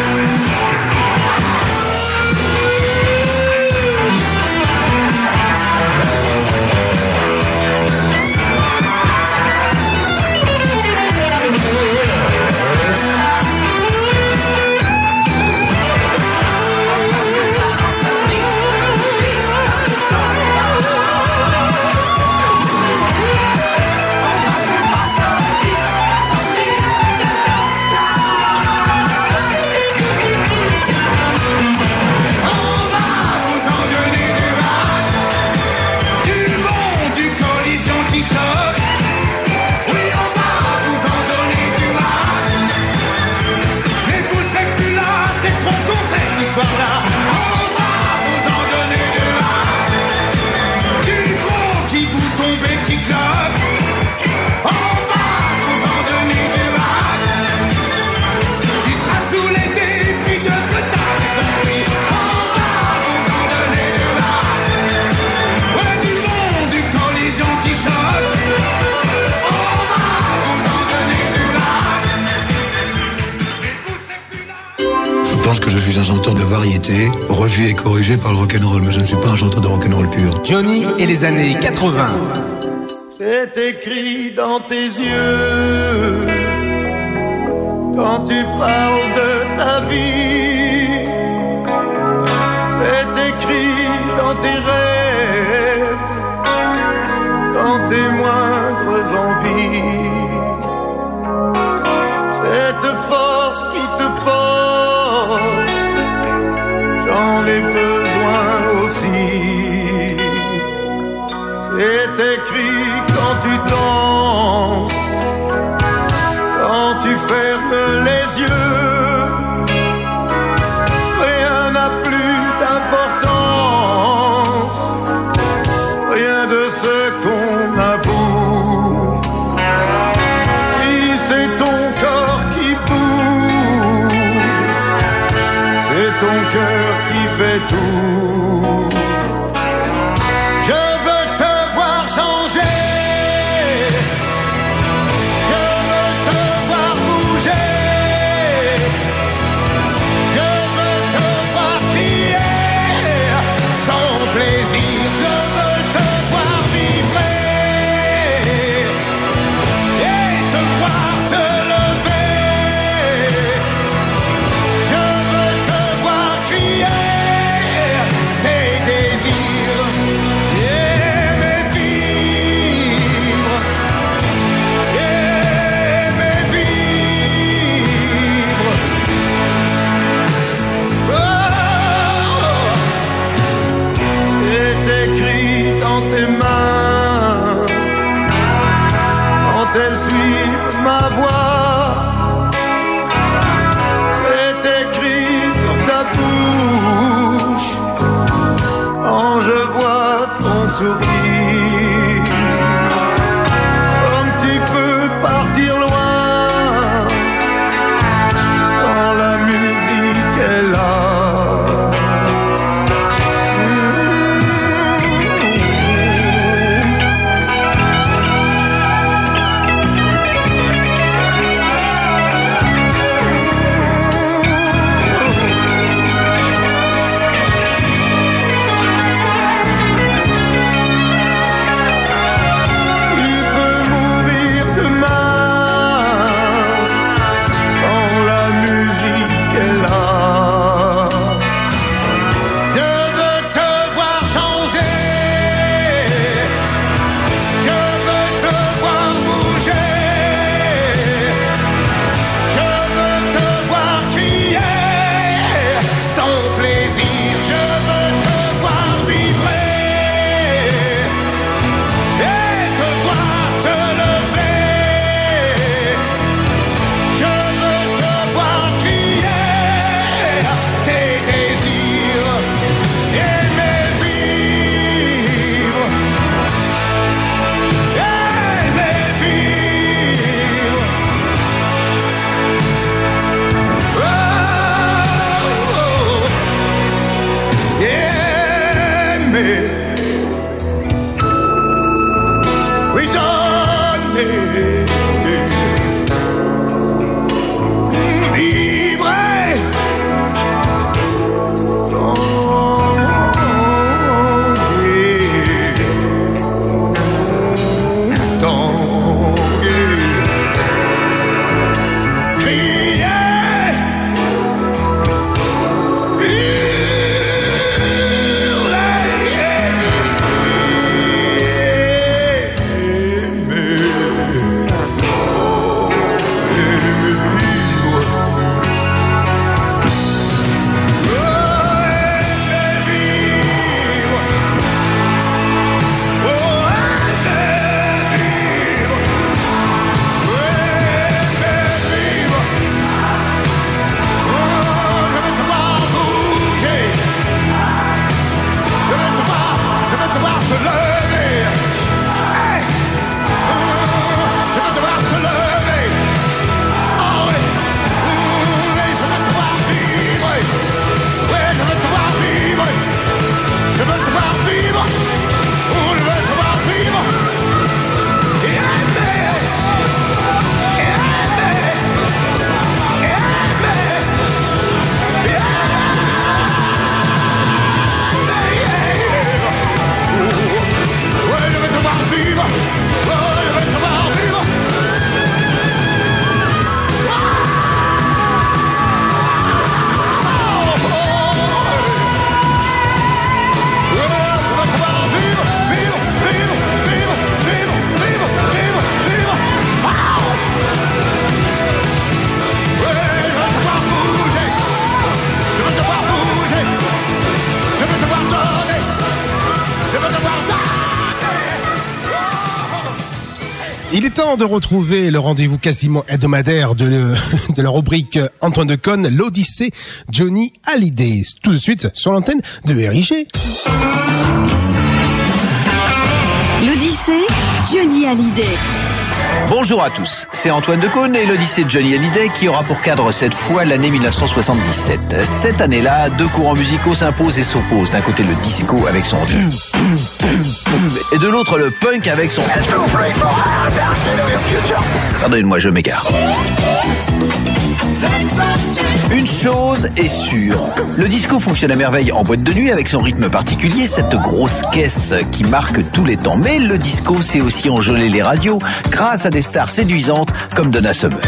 Je pense que je suis un chanteur de variété, revu et corrigé par le rock'n'roll, mais je ne suis pas un chanteur de rock'n'roll pur. Johnny et les années 80. C'est écrit dans tes yeux quand tu parles de ta vie. C'est écrit dans tes rêves, dans tes moindres envies. Cette force qui te porte, j'en ai besoin aussi. C'est écrit quand tu danses, quand tu fermes les yeux. Rien n'a plus d'importance, rien de ce qu'on avoue. Si c'est ton corps qui bouge, c'est ton cœur qui fait tout. Je veux te voir changer, je veux te voir bouger, je veux te voir crier ton plaisir, je veux te voir vibrer et te voir te lever. Je veux te voir crier tes désirs, aimer vivre, aimer vivre. Oh, c'est écrit dans tes mains quand elles suivent ma voix. C'est écrit sur ta bouche quand je vois ton sourire. Comme tu peux partir loin quand la musique est là. donner. Oui, donner. Vibrer. Il est temps de retrouver le rendez-vous quasiment hebdomadaire de la rubrique Antoine Decaune, l'Odyssée Johnny Hallyday. Tout de suite sur l'antenne de RIG. L'Odyssée Johnny Hallyday. Bonjour à tous, c'est Antoine Decaune et l'Odyssée de Johnny Hallyday qui aura pour cadre cette fois l'année 1977. Cette année-là, deux courants musicaux s'imposent et s'opposent. D'un côté le disco avec son et de l'autre le punk avec son... Pardonnez-moi, je m'égare. Une chose est sûre, le disco fonctionne à merveille en boîte de nuit avec son rythme particulier, cette grosse caisse qui marque tous les temps. Mais le disco sait aussi enjôler les radios grâce à des stars séduisantes comme Donna Summer.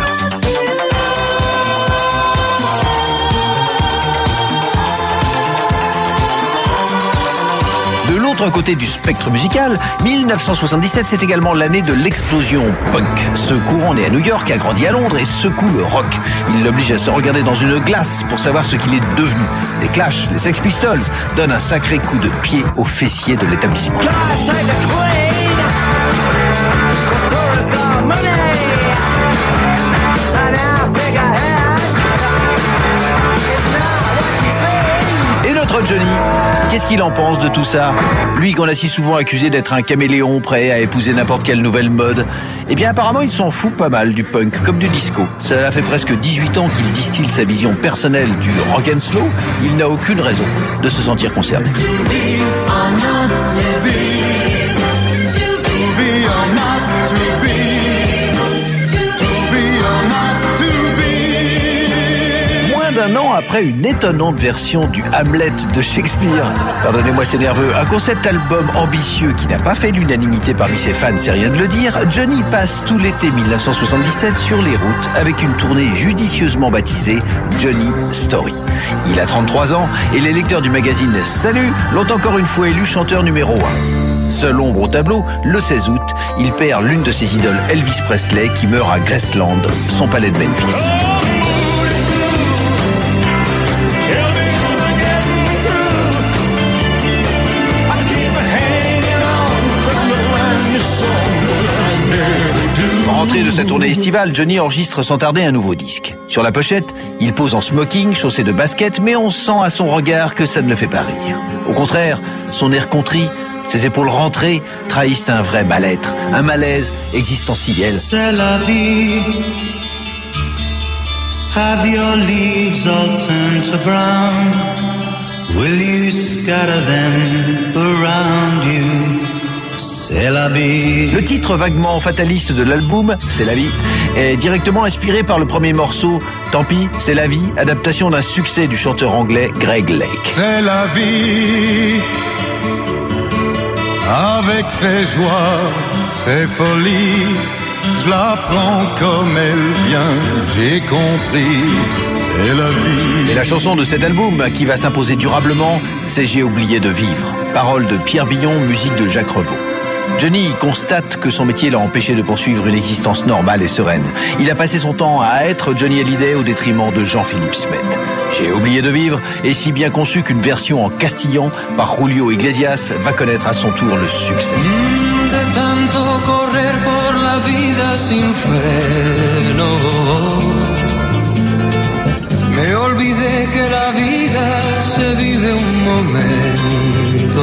De l'autre côté du spectre musical, 1977, c'est également l'année de l'explosion punk. Ce courant né à New York a grandi à Londres et secoue le rock. Il l'oblige à se regarder dans une glace pour savoir ce qu'il est devenu. Les Clash, les Sex Pistols donnent un sacré coup de pied aux fessiers de l'établissement. Et notre Johnny, qu'est-ce qu'il en pense de tout ça? Lui qu'on a si souvent accusé d'être un caméléon prêt à épouser n'importe quelle nouvelle mode. Eh bien apparemment il s'en fout pas mal du punk comme du disco. Ça fait presque 18 ans qu'il distille sa vision personnelle du rock and slow. Il n'a aucune raison de se sentir concerné. Un an après une étonnante version du Hamlet de Shakespeare. Pardonnez-moi, c'est nerveux. Un concept album ambitieux qui n'a pas fait l'unanimité parmi ses fans, c'est rien de le dire. Johnny passe tout l'été 1977 sur les routes avec une tournée judicieusement baptisée Johnny Story. Il a 33 ans et les lecteurs du magazine Salut l'ont encore une fois élu chanteur numéro 1. Seul ombre au tableau, le 16 août, il perd l'une de ses idoles, Elvis Presley, qui meurt à Graceland, son palais de Memphis. Rentré de sa tournée estivale, Johnny enregistre sans tarder un nouveau disque. Sur la pochette, il pose en smoking, chaussé de basket, mais on sent à son regard que ça ne le fait pas rire. Au contraire, son air contrit, ses épaules rentrées, trahissent un vrai mal-être, un malaise existentiel. C'est la vie. Have your leaves all turned to brown? Will you scatter them around? vie. Le titre vaguement fataliste de l'album, C'est la vie, est directement inspiré par le premier morceau, Tant pis, c'est la vie, adaptation d'un succès du chanteur anglais Greg Lake. C'est la vie, avec ses joies, ses folies, je la prends comme elle vient, j'ai compris, c'est la vie. Et la chanson de cet album qui va s'imposer durablement, c'est J'ai oublié de vivre. Paroles de Pierre Billon, musique de Jacques Revaux. Johnny constate que son métier l'a empêché de poursuivre une existence normale et sereine. Il a passé son temps à être Johnny Hallyday au détriment de Jean-Philippe Smet. J'ai oublié de vivre est si bien conçu qu'une version en castillan par Julio Iglesias va connaître à son tour le succès. De tanto correr por la vida sin freno, me olvidé que la vida se vive un momento.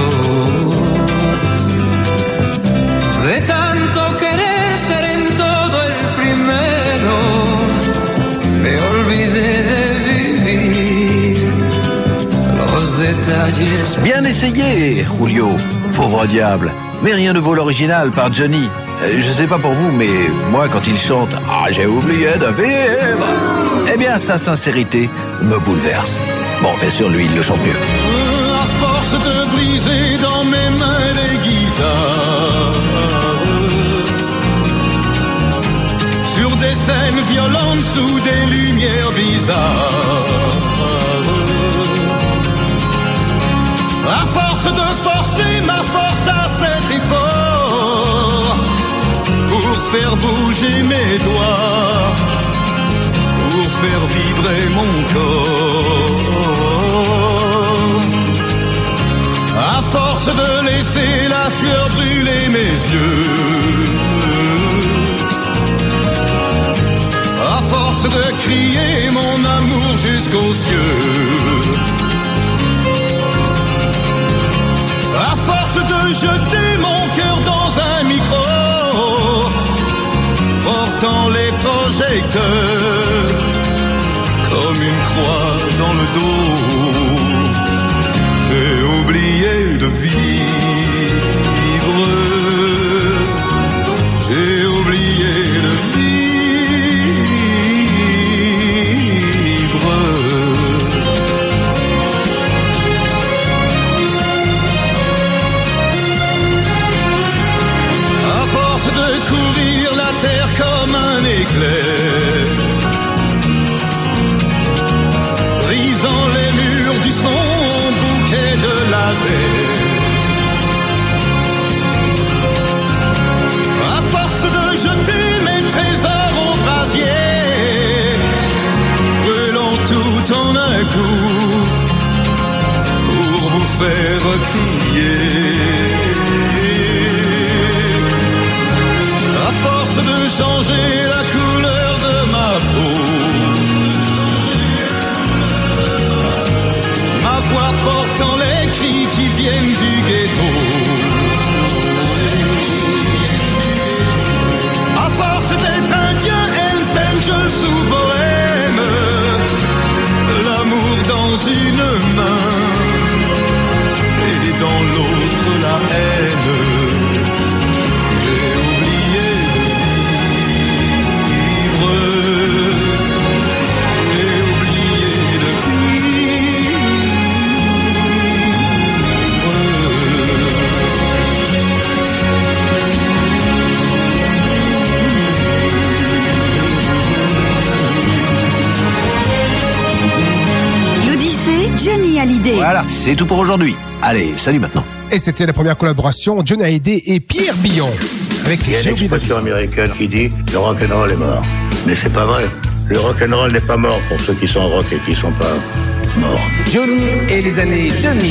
De tanto querer ser en todo el primero, me olvidé de vivir los detalles. Bien essayé, Julio, pauvre diable. Mais rien ne vaut l'original par Johnny. Je sais pas pour vous, mais moi, quand il chante « Ah, j'ai oublié de vivre », eh bien, sa sincérité me bouleverse. Bon, bien sûr, lui, il le chante mieux. À force de briser dans mes mains les guitares, sur des scènes violentes sous des lumières bizarres, à force de forcer ma force à cet effort, pour faire bouger mes doigts, pour faire vibrer mon corps, à force de laisser la sueur brûler mes yeux, à force de crier mon amour jusqu'aux cieux, à force de jeter mon cœur dans un micro, portant les projecteurs comme une croix dans le dos, j'ai oublié de vivre, j'ai oublié de vivre. De courir la terre comme un éclair, brisant les murs du son, bouquet de laser. À force de jeter mes trésors au brasier, brûlant tout en un coup, pour vous faire crier. À force de changer la couleur de ma peau, ma voix portant les cris qui viennent du ghetto, à force d'être indien, Hells sous bohème, l'amour dans une main et dans l'autre la haine. J'ai oublié Johnny Hallyday. Voilà, c'est tout pour aujourd'hui. Allez, salut maintenant. Et c'était la première collaboration Johnny Hallyday et Pierre Billon. Avec Il y a une expression américaine qui dit « le rock'n'roll est mort ». Mais c'est pas vrai. Le rock'n'roll n'est pas mort pour ceux qui sont rock et qui sont pas morts. Johnny et les années 2000.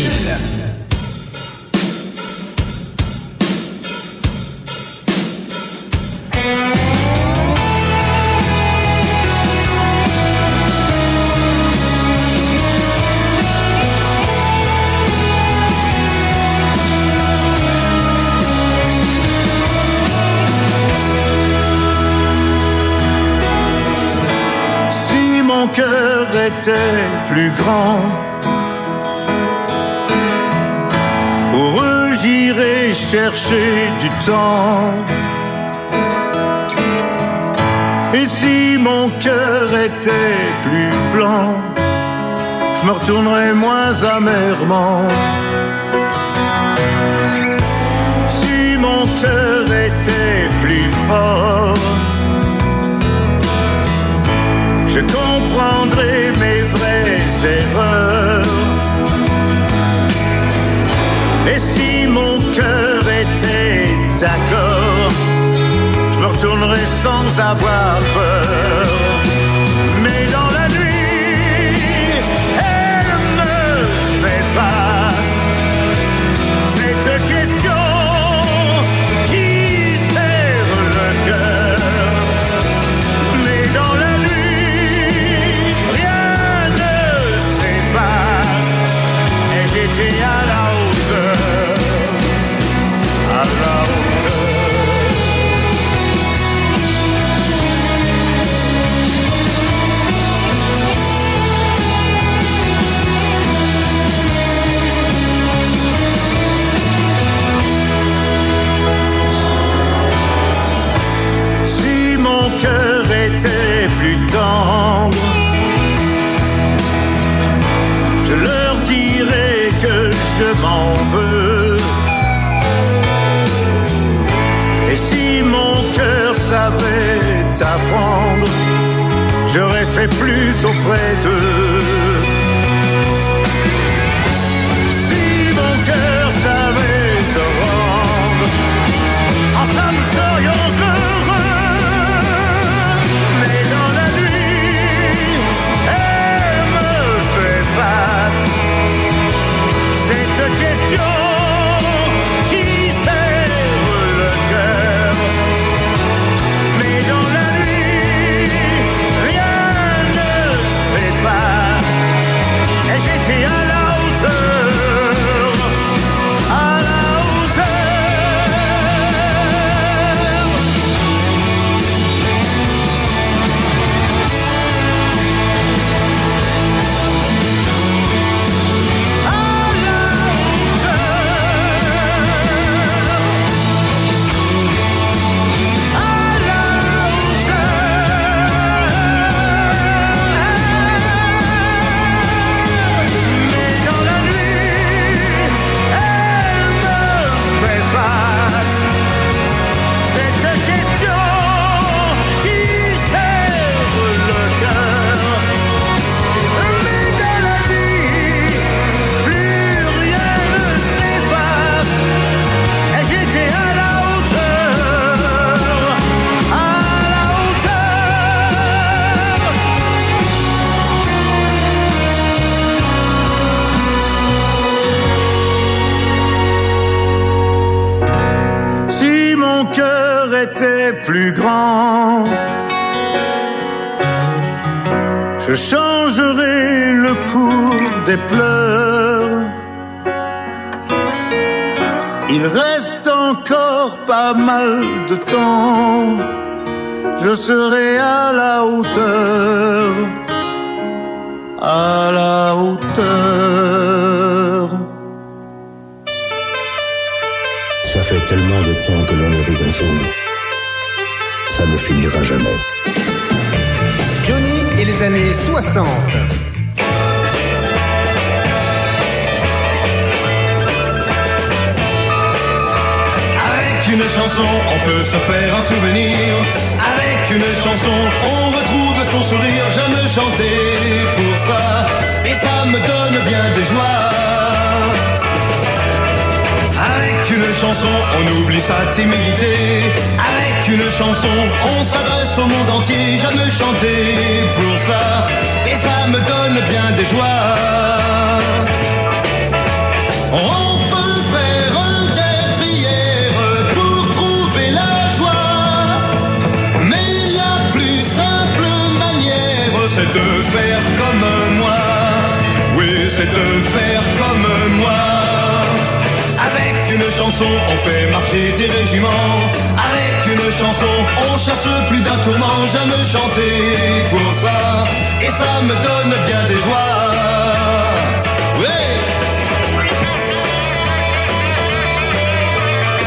Mon cœur était plus grand, pour eux j'irai chercher du temps. Et si mon cœur était plus blanc, je me retournerais moins amèrement. Si mon cœur était plus fort, je comprendrais mes vraies erreurs. Et si mon cœur était d'accord, je me retournerais sans avoir peur. Mais dans la nuit, elle me fait face. Cette question qui serre le cœur. Mais dans la nuit, rien ne s'efface. Et j'étais à la hauteur, à la hauteur. Si mon cœur était plus tendre, je leur dirais que je m'en veux. Et si mon cœur savait apprendre, je resterais plus auprès d'eux. Si mon cœur savait se rendre, ensemble nous serions heureux. Mais dans la nuit, elle me fait face. Cette question qui serre le cœur. Mais dans la nuit, rien ne s'efface. Et j'étais à la hauteur, à la hauteur. Si mon cœur était plus grand, je changerais le cours des pleurs. Il reste encore pas mal de temps, je serai à la hauteur, à la hauteur. Ça fait tellement de temps que l'on est vit ensemble. Ça ne finira jamais. Johnny et les années 60. Avec une chanson, on peut se faire un souvenir. Avec une chanson, on retrouve son sourire. J'aime chanter pour ça, et ça me donne bien des joies. Avec une chanson, on oublie sa timidité. Avec une chanson, on s'adresse au monde entier. J'aime chanter pour ça, et ça me donne bien des joies. On peut faire des prières pour trouver la joie, mais la plus simple manière, c'est de faire comme moi. Oui, c'est de faire comme moi. Avec une chanson, on fait marcher des régiments. Avec une chanson, on chasse plus d'un tourment. J'aime chanter pour ça, et ça me donne bien des joies. Oui.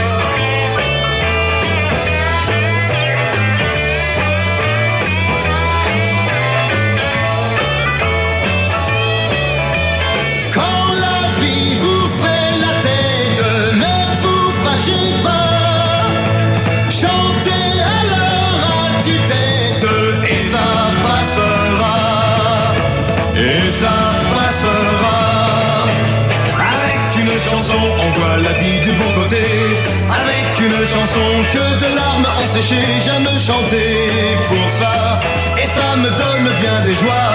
bougez pas, chantez alors à tue-tête et ça passera, et ça passera. Avec une chanson, on voit la vie du bon côté. Avec une chanson que de larmes ont séché, j'aime chanter pour ça, et ça me donne bien des joies.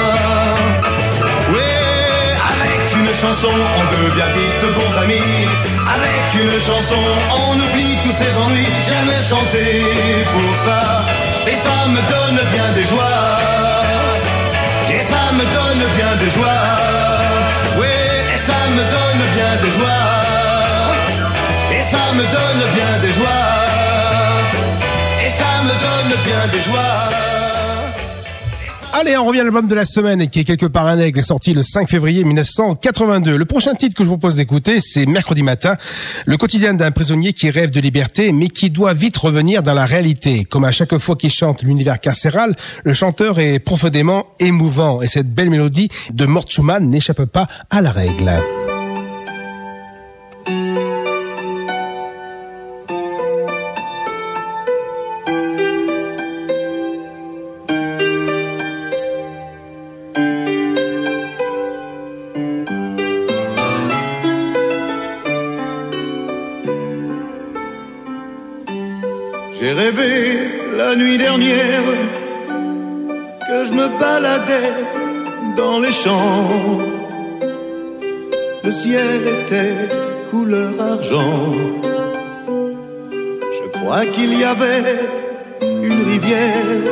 Une chanson, on devient vite de bons amis. Avec une chanson, on oublie tous ses ennuis. J'aime chanter pour ça, et ça me donne bien des joies. Et ça me donne bien des joies. Oui, et ça me donne bien des joies. Et ça me donne bien des joies. Et ça me donne bien des joies. Allez, on revient à l'album de la semaine qui est Quelque part un aigle, est sorti le 5 février 1982. Le prochain titre que je vous propose d'écouter, c'est Mercredi matin, le quotidien d'un prisonnier qui rêve de liberté mais qui doit vite revenir dans la réalité. Comme à chaque fois qu'il chante l'univers carcéral, le chanteur est profondément émouvant et cette belle mélodie de Mort Schumann n'échappe pas à la règle. J'ai rêvé la nuit dernière que je me baladais dans les champs. Le ciel était couleur argent. Je crois qu'il y avait une rivière.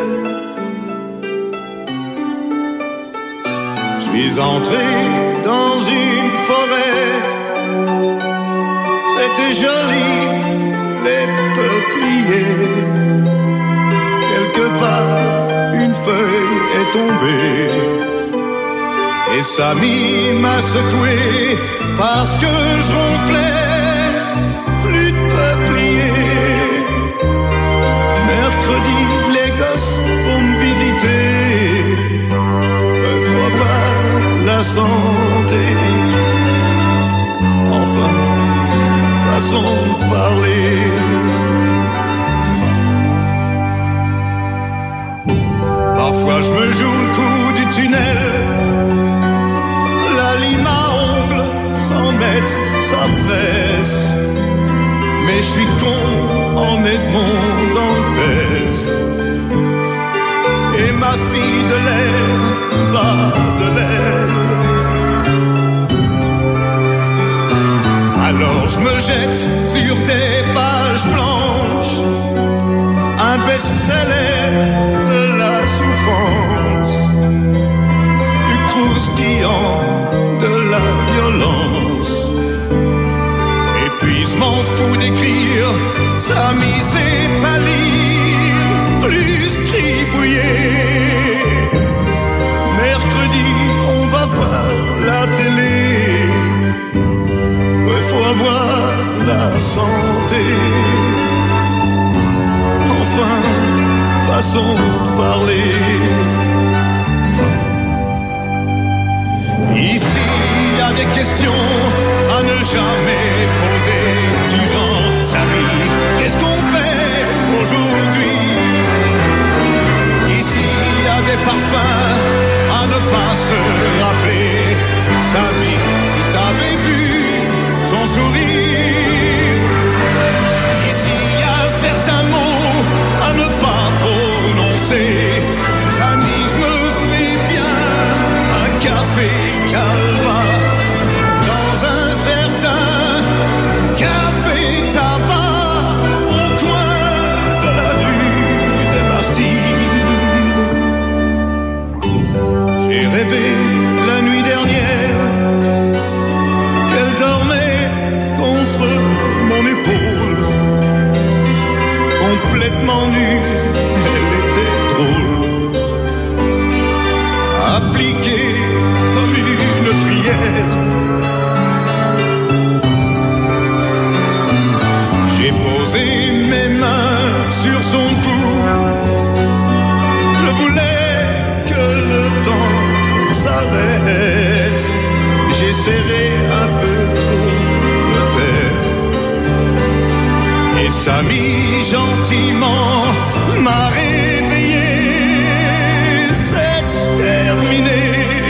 Je suis entré dans une forêt. C'était joli, les peupliers. Quelque part, une feuille est tombée. Et Samy m'a secoué parce que je ronflais. Plus de peupliers. Mercredi, les gosses vont me visiter. Faut avoir la santé. Enfin, façon de parler. Parfois je me joue le coup du tunnel. La lime à ongles, 100 mètres, ça presse. Mais je suis con en Edmond Dantès. Et ma fille de l'air, bat de l'air. Alors je me jette sur des pages blanches, un best-seller de la souffrance, du croustillant, de la violence. Et puis je m'en fous d'écrire, Samy sait pas lire, plus cribouiller. Mercredi, on va voir la télé. Faut avoir la santé. Enfin, façon de parler. Ici, il y a des questions à ne jamais poser. Du genre, Samy, qu'est-ce qu'on fait aujourd'hui? Ici, il y a des parfums à ne pas se rappeler. Samy, si t'avais vu son sourire. Ici, il y a certains mots à ne pas prononcer. Samy, je me ferai bien un café calva dans un certain café tabac au coin de la rue des Martyrs. J'ai rêvé la nuit dernière qu'elle dormait contre mon épaule, complètement nue, elle était drôle, appliquée comme une prière. J'ai posé mes mains sur son cou, je voulais que le temps s'arrête. J'ai serré un peu trop peut-être. s'amie gentiment m'a réveillé. C'est terminé.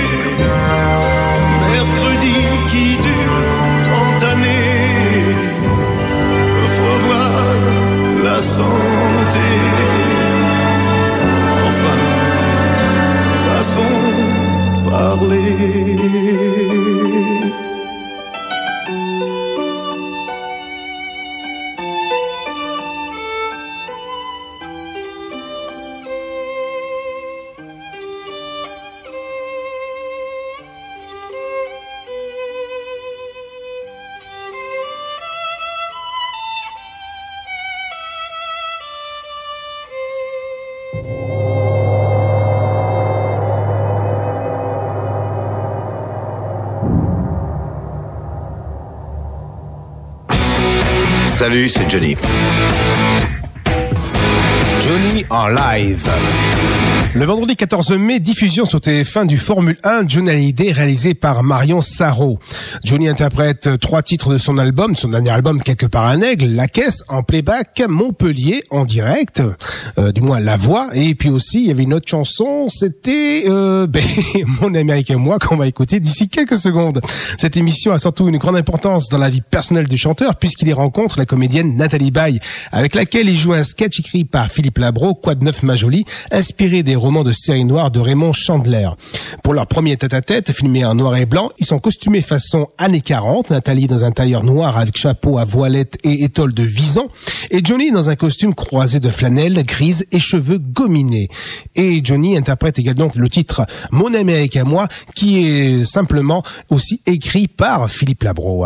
Mercredi qui dure 30 années. Faut voir la santé. Enfin, façon de parler. Salut, c'est Johnny. Johnny en live. Le vendredi 14 mai, diffusion sur TF1 du Formule 1 Johnny Hallyday réalisé par Marion Sarraud. Johnny interprète 3 titres de son album, son dernier album Quelque part un aigle, La Caisse en playback, Montpellier en direct, du moins la voix, et puis aussi il y avait une autre chanson, c'était Mon Amérique et moi qu'on va écouter d'ici quelques secondes. Cette émission a surtout une grande importance dans la vie personnelle du chanteur puisqu'il y rencontre la comédienne Nathalie Baye avec laquelle il joue un sketch écrit par Philippe Labro, Quoi de neuf ma jolie, inspiré des romans de série noire de Raymond Chandler. Pour leur premier tête-à-tête, filmé en noir et blanc, ils sont costumés façon années 40, Nathalie dans un tailleur noir avec chapeau à voilette et étole de vison, et Johnny dans un costume croisé de flanelle grise et cheveux gominés. Et Johnny interprète également le titre Mon Amérique à moi, qui est simplement aussi écrit par Philippe Labro.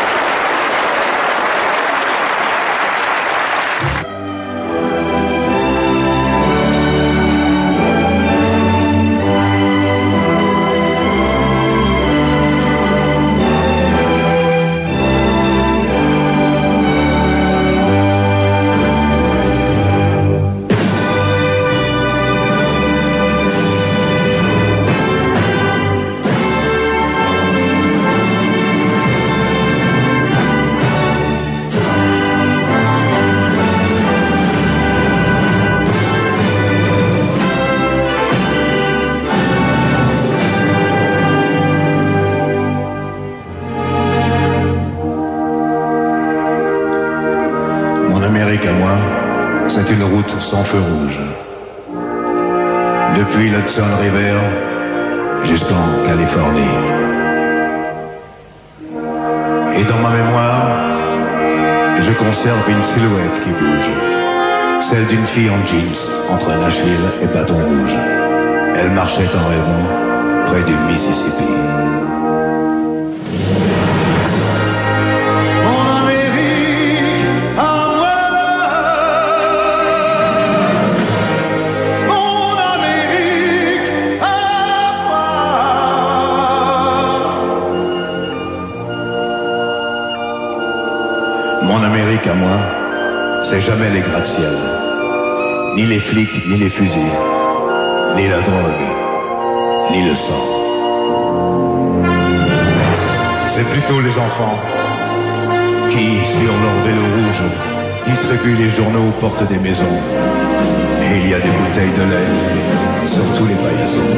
Sans feu rouge. Depuis l'Hudson River jusqu'en Californie. Et dans ma mémoire, je conserve une silhouette qui bouge. Celle d'une fille en jeans entre Nashville et Baton Rouge. Elle marchait en rêvant près du Mississippi. Mon Amérique à moi, c'est jamais les gratte-ciel, ni les flics, ni les fusils, ni la drogue, ni le sang. C'est plutôt les enfants qui, sur leur vélo rouge, distribuent les journaux aux portes des maisons. Et il y a des bouteilles de lait sur tous les paillasons.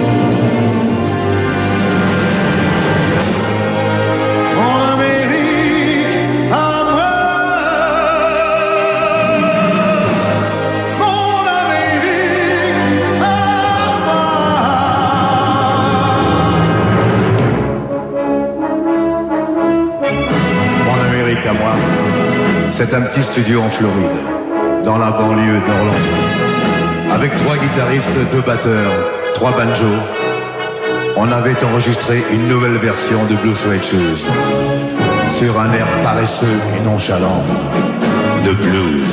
À moi, c'est un petit studio en Floride, dans la banlieue d'Orlando, avec 3 guitaristes, 2 batteurs, 3 banjos. On avait enregistré une nouvelle version de Blue Suede Shoes sur un air paresseux et nonchalant de blues.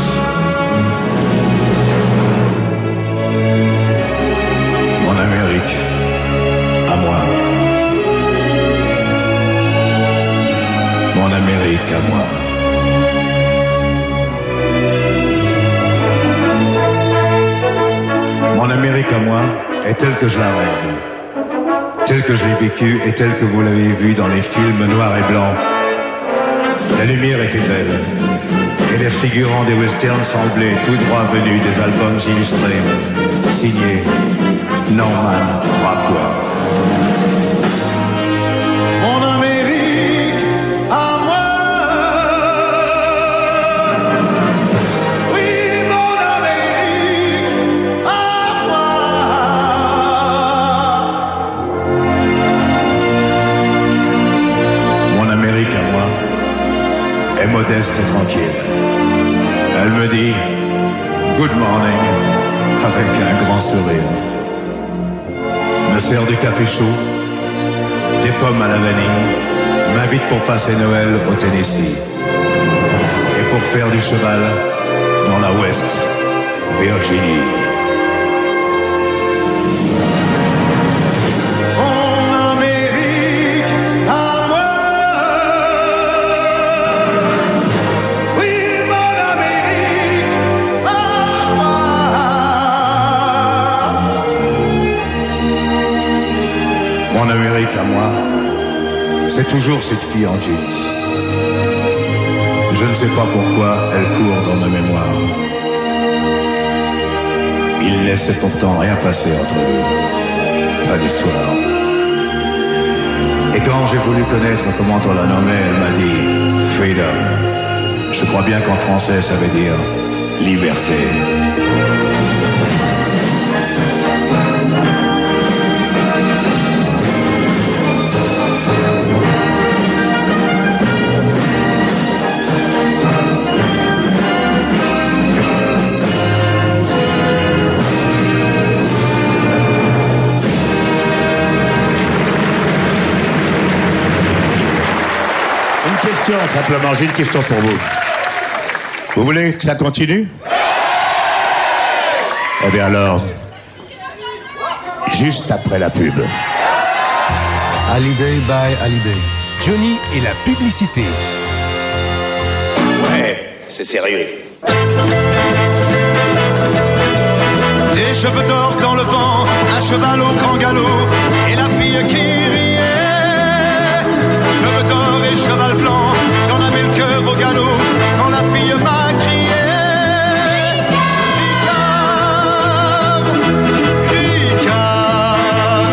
Mon Amérique, à moi. Mon Amérique à moi. Mon Amérique à moi est telle que je la rêve, telle que je l'ai vécue et telle que vous l'avez vue dans les films noirs et blancs. La lumière était belle, Et les figurants des westerns semblaient tout droit venus des albums illustrés, signés Norman Rockwell. Mon Amérique à moi, oui mon Amérique à moi. Mon Amérique à moi est modeste et tranquille. Elle me dit good morning avec un grand sourire. Me sert du café chaud, des pommes à la vanille, m'invite pour passer Noël au Tennessee et pour faire du cheval dans la West Virginie. Mon Amérique à moi, oui mon Amérique à moi. Mon Amérique à moi, c'est toujours cette fille en jeans. Je ne sais pas pourquoi elle court dans ma mémoire. Il ne laissait pourtant rien passer entre eux. Pas d'histoire. Et quand j'ai voulu connaître comment on la nommait, elle m'a dit freedom. Je crois bien qu'en français ça veut dire liberté. Simplement, j'ai une question pour vous. Vous voulez que ça continue? Eh bien alors, juste après la pub. Hallyday by Hallyday. Johnny et la publicité. Ouais, c'est sérieux. Des cheveux d'or dans le vent, un cheval au grand galop, et la fille qui riait. Cheveux d'or et cheval blanc, j'en avais le cœur au galop, quand la fille m'a crié. Ricard, Ricard.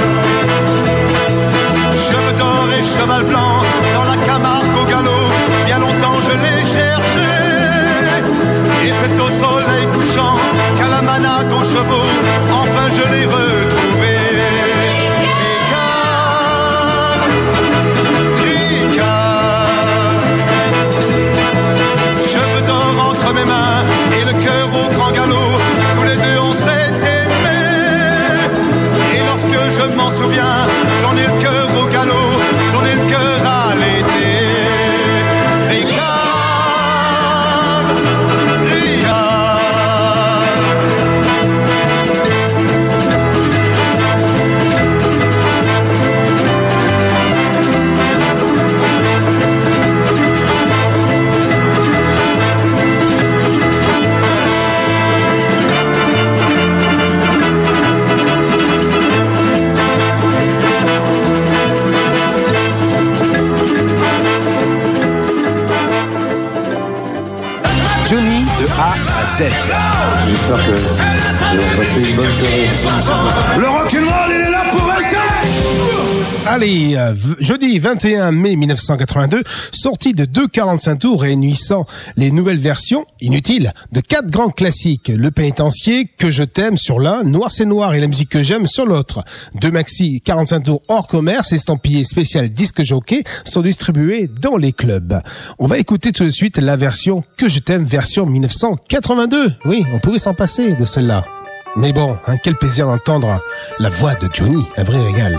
Cheveux d'or et cheval blanc, dans la Camargue au galop, bien longtemps je l'ai cherché. Et c'est au soleil couchant qu'à la manade aux chevaux, enfin je l'ai retrouvé. Mes mains et le cœur au grand galop, tous les deux on s'est aimés. Et lorsque je m'en souviens, j'en ai le cœur au galop, j'en ai le cœur à l'été. Ricard, Ricard. Johnny de A à Z. J'espère que vous allez passer une bonne soirée. Le rock'n'roll, il est là pour rester. Allez, jeudi 21 mai 1982, sortie de 2,45 tours réunissant les nouvelles versions, inutiles, de 4 grands classiques. Le Pénitencier, Que je t'aime sur l'un, Noir c'est noir et la musique que j'aime sur l'autre. 2 maxi 45 tours hors commerce, estampillés spécial disque jockey, sont distribués dans les clubs. On va écouter tout de suite la version Que je t'aime, version 1982. Oui, on pouvait s'en passer de celle-là. Mais bon, hein, quel plaisir d'entendre la voix de Johnny, un vrai régal.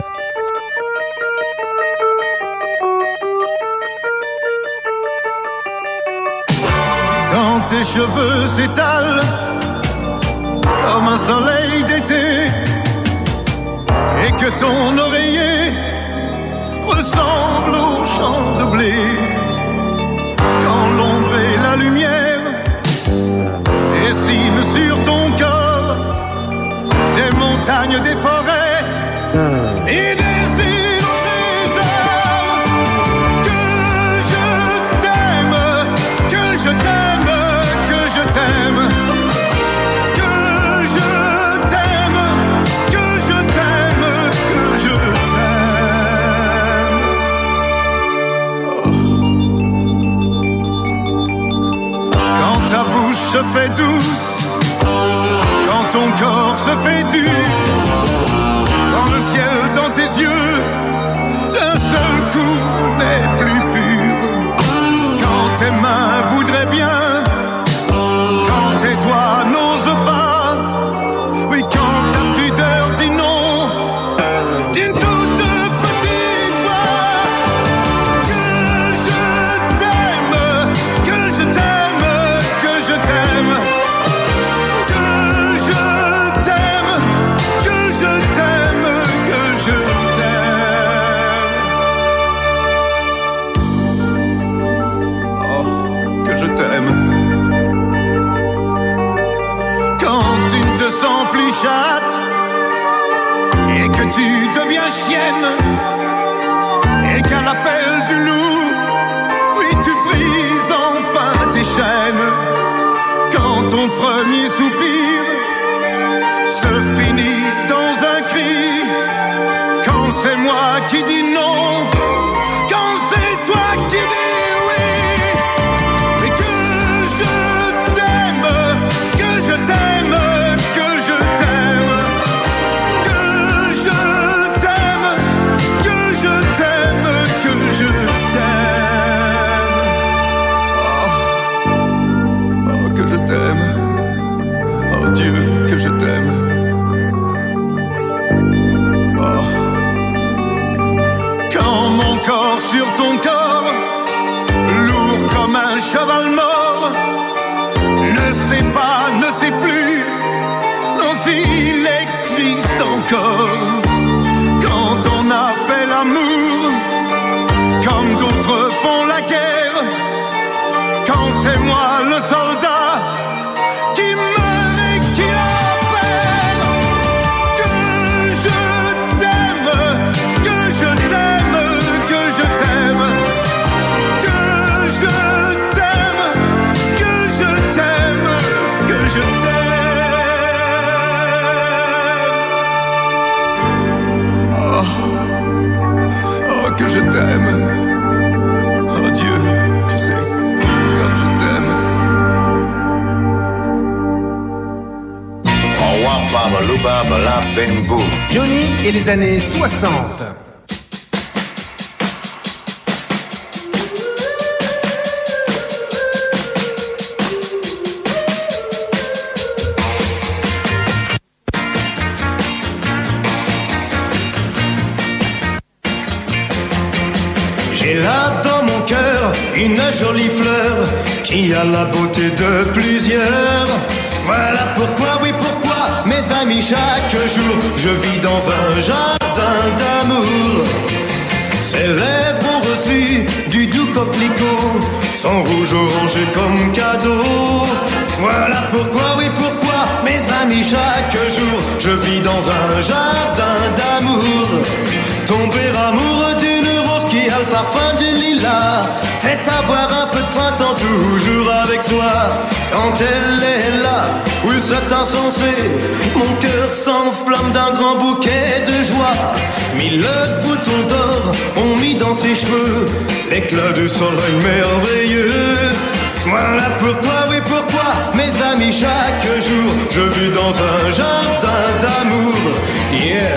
Quand tes cheveux s'étalent comme un soleil d'été et que ton oreiller ressemble au champ de blé, quand l'ombre et la lumière dessinent sur ton corps des montagnes, des forêts et des îles au trésor. Que je t'aime, que je t'aime. ta bouche se fait douce, quand ton corps se fait dur, quand le ciel dans tes yeux d'un seul coup n'est plus pur, quand tes mains voudraient bien, quand tes doigts n'osent pas, oui, quand ta pudeur dit non d'une toute petite voix, que je t'aime, que je t'aime, que je t'aime, que je t'aime, que je t'aime, que je t'aime. Oh, que je t'aime. Quand tu ne te sens plus chatte et que tu deviens chienne et qu'à l'appel du loup, oui, tu brises enfin tes chaînes. Quand ton premier soupir se finit dans un cri, quand c'est moi qui dis non, quand c'est toi qui dis oui, mais que je t'aime, que je t'aime, que je t'aime, que je t'aime, que je t'aime, que je t'aime. Oh, oh, que je t'aime. Oh Dieu, que je t'aime. Oh. Quand mon corps sur ton corps, lourd comme un cheval mort, ne sait pas, ne sait plus, non s'il existe encore. Quand on a fait l'amour, comme d'autres font la guerre, quand c'est moi le soldat qui meurt et qui appelle, que je t'aime, que je t'aime, que je t'aime, que je t'aime, que je t'aime, que je t'aime. Oh, oh, que je t'aime. Oh Dieu, tu sais, comme je t'aime. Johnny et les années 60. J'ai là dans mon cœur une jolie fleur qui a la beauté de plusieurs. Voilà pourquoi, oui pourquoi, mes amis, chaque jour je vis dans un jardin d'amour. Ses lèvres ont reçu du doux coquelicot, son rouge orangé comme cadeau. Voilà pourquoi, oui pourquoi, mes amis, chaque jour je vis dans un jardin d'amour. Tomber amoureux d'une rose qui a le parfum du lilas, c'est avoir un peu de printemps toujours avec soi. Quand elle est là, oui c'est insensé, mon cœur s'enflamme d'un grand bouquet de joie. Mille boutons d'or ont mis dans ses cheveux l'éclat du soleil merveilleux. Voilà pourquoi, oui pourquoi, mes amis, chaque jour je vis dans un jardin d'amour. Yeah.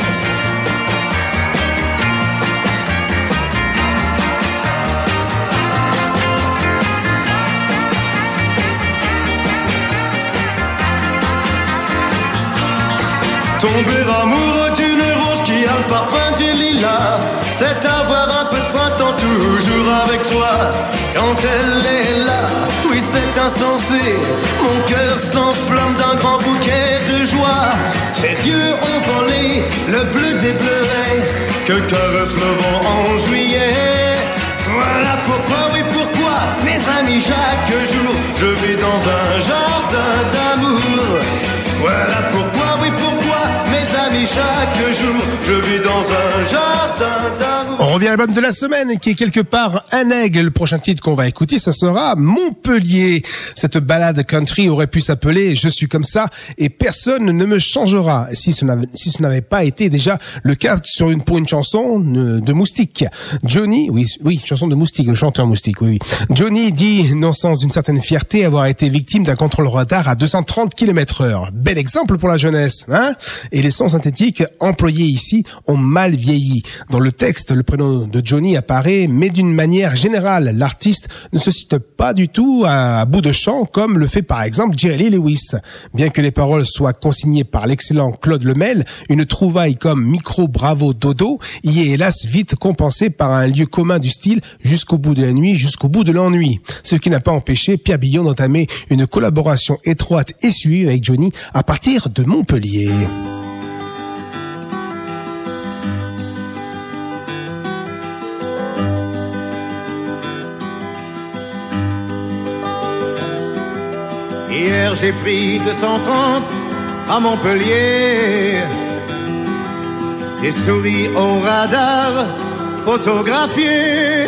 Tomber amoureux d'une rose qui a le parfum du lilas, c'est avoir un peu de printemps toujours avec soi. Quand elle est là, oui c'est insensé, mon cœur s'enflamme d'un grand bouquet de joie. Ses yeux ont volé le bleu des bleuets que caresse le vent en juillet. Voilà pourquoi, oui pourquoi, mes amis, chaque jour je vis dans un jardin d'amour. Voilà pourquoi, oui pourquoi, mes amis, chaque jour je vis dans un jardin d'amour. On revient album de la semaine qui est quelque part un aigle. Le prochain titre qu'on va écouter, ça sera Montpellier. Cette balade country aurait pu s'appeler Je suis comme ça et personne ne me changera. Si ce n'avait pas été déjà le cas pour une chanson de Moustique. Johnny, oui, chanson de Moustique, le chanteur Moustique, oui. Johnny dit, non sans une certaine fierté, avoir été victime d'un contrôle radar à 230 km/h. Bel exemple pour la jeunesse, hein? Et les sons synthétiques employés ici ont mal vieilli. Dans le texte, le prénom de Johnny apparaît, mais d'une manière générale, l'artiste ne se cite pas du tout à bout de champ, comme le fait par exemple Jerry Lee Lewis. Bien que les paroles soient consignées par l'excellent Claude Lemel, une trouvaille comme Micro Bravo Dodo y est hélas vite compensée par un lieu commun du style jusqu'au bout de la nuit, jusqu'au bout de l'ennui. Ce qui n'a pas empêché Pierre Billon d'entamer une collaboration étroite et suivie avec Johnny à partir de Montpellier. Hier j'ai pris 230 à Montpellier. J'ai souri au radar, photographié.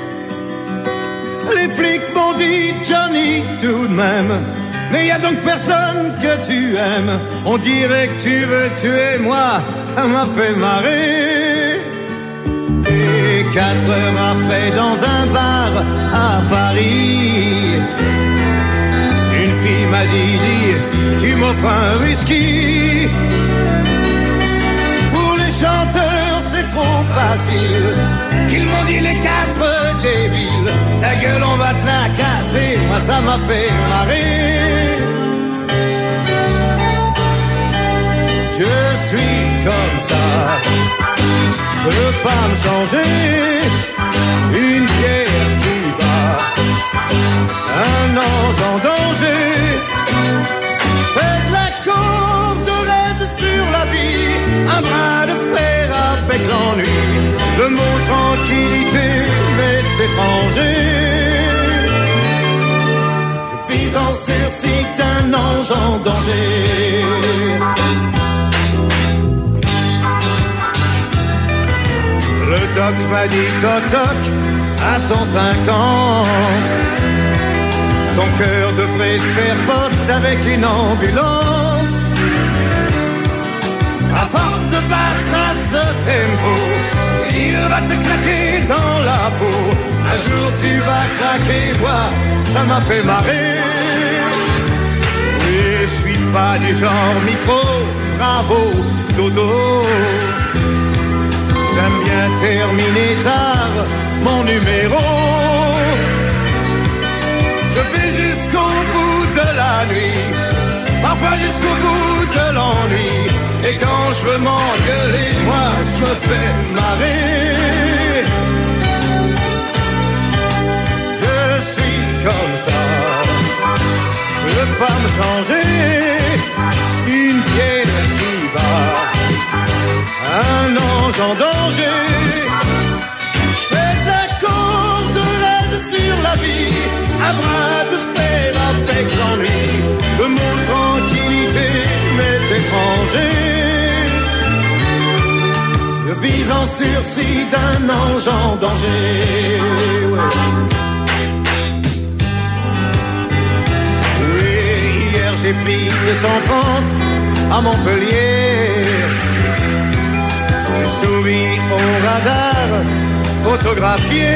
Les flics m'ont dit Johnny tout de même, mais y a donc personne que tu aimes. On dirait que tu veux tuer moi, ça m'a fait marrer. Et 4 heures après dans un bar à Paris, une fille m'a dit, tu m'offres un whisky. Pour les chanteurs c'est trop facile, qu'ils m'ont dit les 4 débiles. Ta gueule on va te la casser, moi ça m'a fait marrer. Je suis comme ça, je peux pas me changer. Une pierre qui bat, un ange en danger. Je fais de la corde raide sur la vie, un bras de fer avec l'ennui. Le mot tranquillité m'est étranger. Je vis en sursis d'un ange en danger. Le doc m'a dit toc toc à 150. Ton cœur devrait se faire porte avec une ambulance. À force de battre à ce tempo, il va te claquer dans la peau. Un jour tu vas craquer, moi, ça m'a fait marrer. Et je suis pas du genre micro, bravo, dodo. J'aime bien terminer tard mon numéro. Je vais jusqu'au bout de la nuit, parfois jusqu'au bout de l'ennui. Et quand je veux m'engueuler, moi je me fais marrer. Je suis comme ça, je veux pas me changer. Une pierre qui bat, un ange en danger. Je fais de la corde raide sur la vie, un bras de fer avec l'ennui. Le mot tranquillité m'est étranger. Je vis en sursis d'un ange en danger. Oui, hier j'ai pris 230 à Montpellier. J'ai souri au radar, photographié.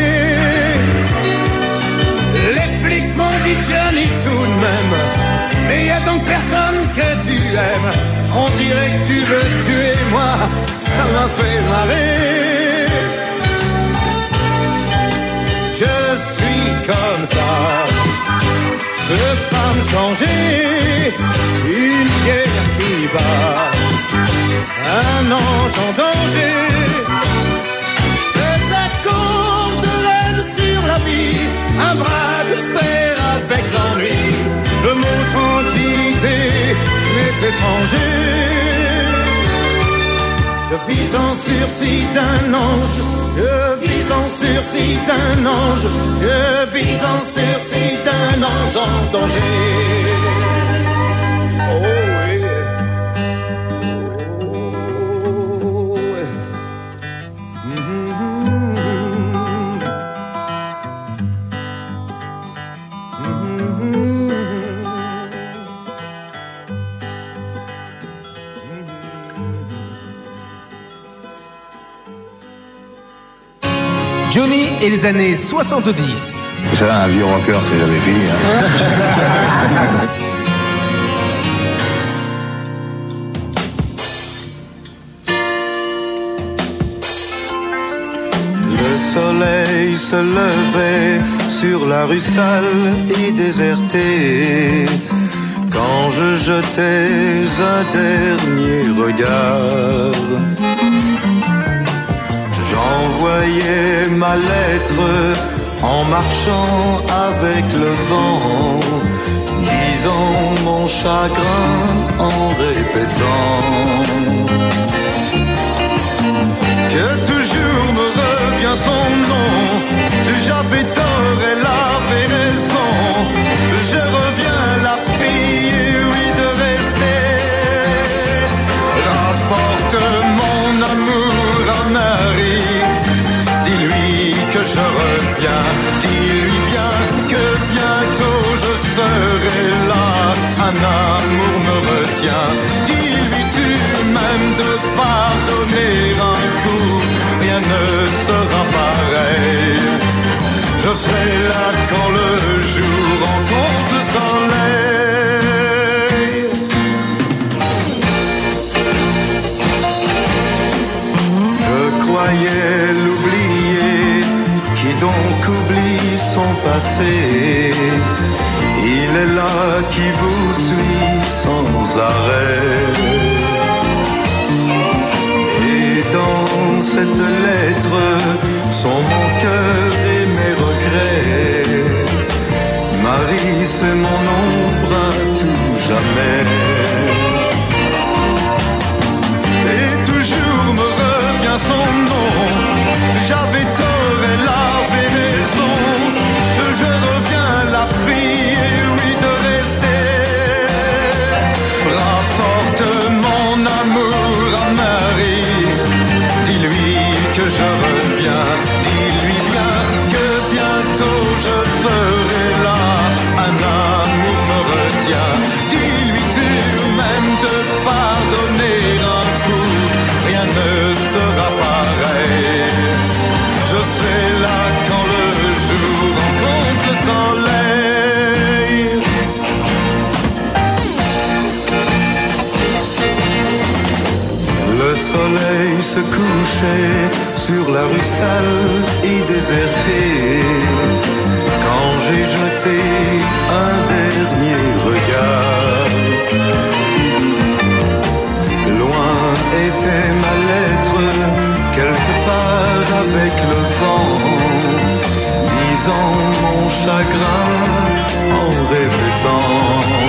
Les flics m'ont dit Johnny tout de même, mais y a donc personne que tu aimes. On dirait que tu veux tuer moi, ça m'a fait marrer. Je suis comme ça, je peux pas me changer. Une pierre qui bat, un ange en danger. Je fais de la corde raide sur la vie, un bras de fer avec l'ennui. Le mot tranquillité m'est étranger. Je vis en sursis d'un ange, je vis en sursis d'un ange, je vis en sursis d'un ange en danger. Oh oui. Oh, oui. Johnny et les années 70. Vous savez, un vieux rocker, c'est jamais fini. Le soleil se levait sur la rue sale et désertée quand je jetais un dernier regard. J'envoyais ma lettre en marchant avec le vent, disant mon chagrin en répétant que toujours me revient son nom. J'avais tort, elle avait raison. Je reviens la prier, oui, de rester. Rapporte mon amour à Marie. Dis-lui que je reviens. Dis-lui bien que bientôt je serai là. Un amour me retient. Dis-lui tu m'aimes de pardonner un coup. Rien ne sera pareil. Je serai là quand le jour rencontre le soleil. Je croyais l'oublier, qui donc oublie son passé. Il est là qui vous suit sans arrêt. Et dans cette lettre sont mon cœur et mes regrets. Marie, c'est mon ombre à tout jamais. Et toujours me revient son nom. J'avais tort, elle avait raison. Je reviens la prier, oui, de rester. Rapporte mon amour à Marie. Dis-lui que je reviens. Dis-lui bien que bientôt je serai là. Un amour me retient. Dis-lui tu m'aimes de pardonner un coup. Rien ne sera pareil. Je serai là quand le jour rencontre le soleil. Le soleil se couchait sur la rue sale et désertée quand j'ai jeté un dernier regard. Loin était ma lettre, quelque part avec le vent, disant mon chagrin en répétant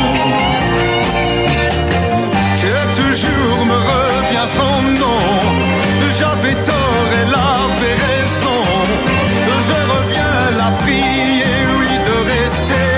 que toujours me revient son nom. J'avais tort, elle avait raison. Je reviens la prier, oui, de rester.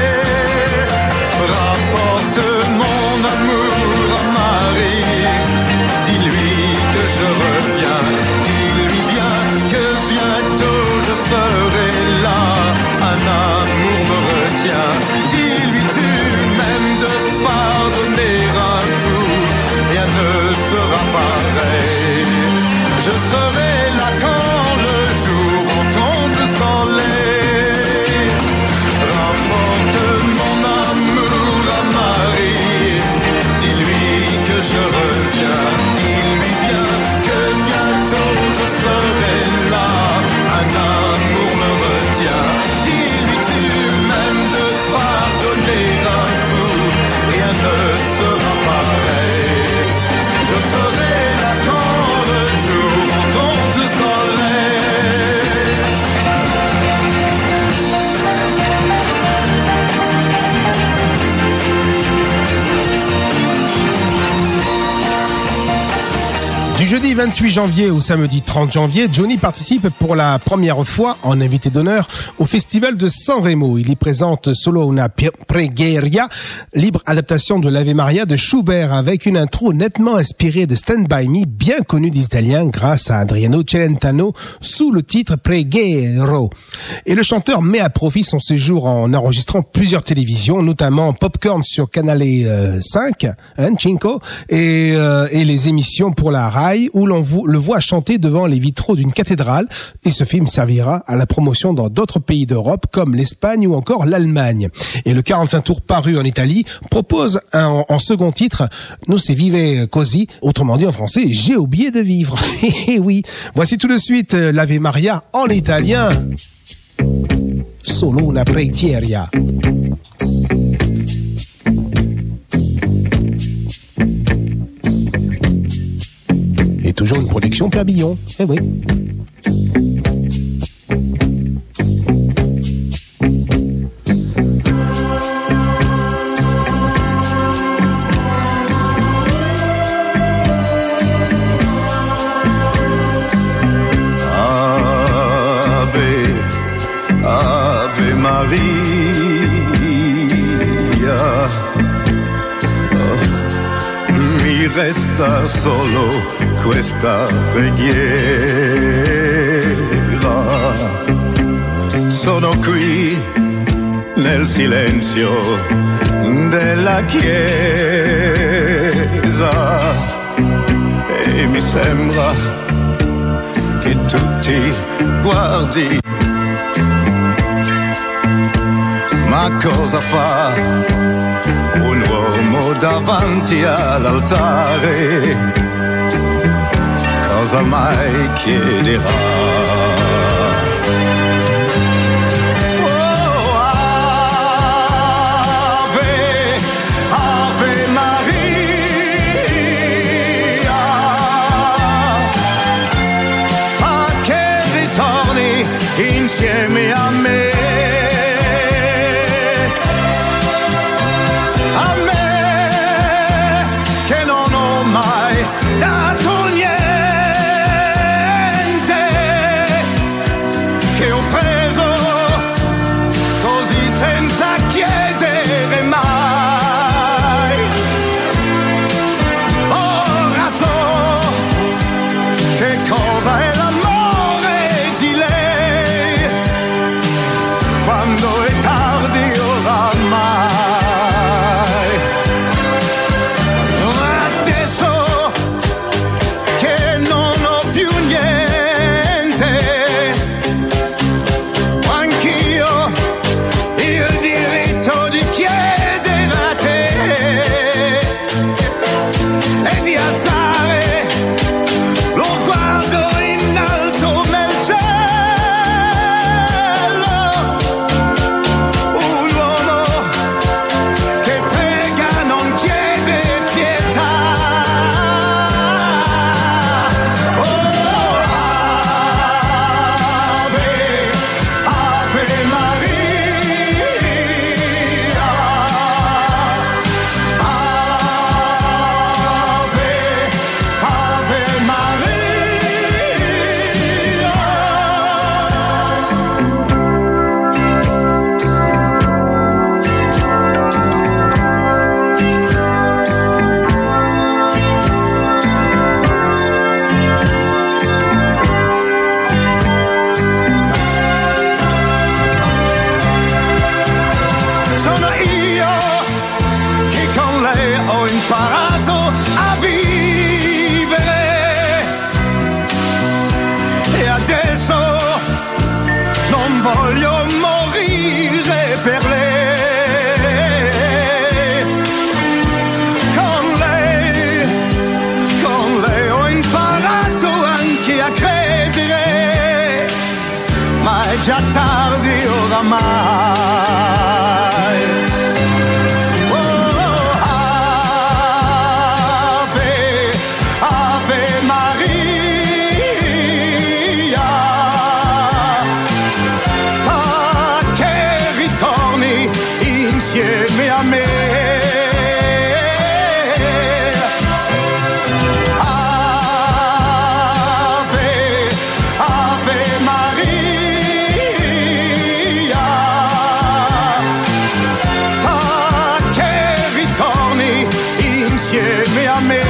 Rapporte mon amour à Marie. Dis-lui que je reviens. Dis-lui bien que bientôt je serai là. Un amour me retient. Dis-lui tu m'aimes de pardonner un coup. Rien ne sera pareil. Je serai là quand le jour rencontre le soleil. Rapporte mon amour à Marie. Dis-lui que je reviens. Dis-lui bien que bientôt je serai là. Un amour me retient. Dis-lui tu m'aimes de pardonner un coup. Rien ne sera pareil. Je serai là quand le jour rencontre le soleil. Du jeudi 28 janvier au samedi 30 janvier, Johnny participe pour la première fois en invité d'honneur au festival de San Remo. Il y présente Solo una preghiera, libre adaptation de l'Ave Maria de Schubert avec une intro nettement inspirée de Stand By Me, bien connue des Italiens grâce à Adriano Celentano sous le titre Preghiero. Et le chanteur met à profit son séjour en enregistrant plusieurs télévisions, notamment Popcorn sur Canale 5, Cinco, et les émissions pour la RAI, Hawaï où l'on le voit chanter devant les vitraux d'une cathédrale. Et ce film servira à la promotion dans d'autres pays d'Europe comme l'Espagne ou encore l'Allemagne. Et le 45 tours paru en Italie propose en second titre No se vive così, autrement dit en français, j'ai oublié de vivre. Et oui, voici tout de suite l'Ave Maria en italien. Solo una preghiera. Et toujours une production Pabillon. Eh oui. Ave Maria, mi resta solo questa preghiera. Sono qui nel silenzio della chiesa e mi sembra che tu ti guardi. Ma cosa fa un uomo davanti all'altare? Cosa mai chiederà? Oh, Ave, Ave Maria, fa che ritorni insieme a me. Dato niente, che ho preso così senza chiedere mai. Ora so che cosa è l'amore di lei, quando è tardi oramai. Voglio morire per lei. Con lei ho imparato anche a credere, ma è già tardi oramai. Oh, Ave, Ave Maria. Insieme a me. Ave, Ave Maria, fa che ritorni insieme a me.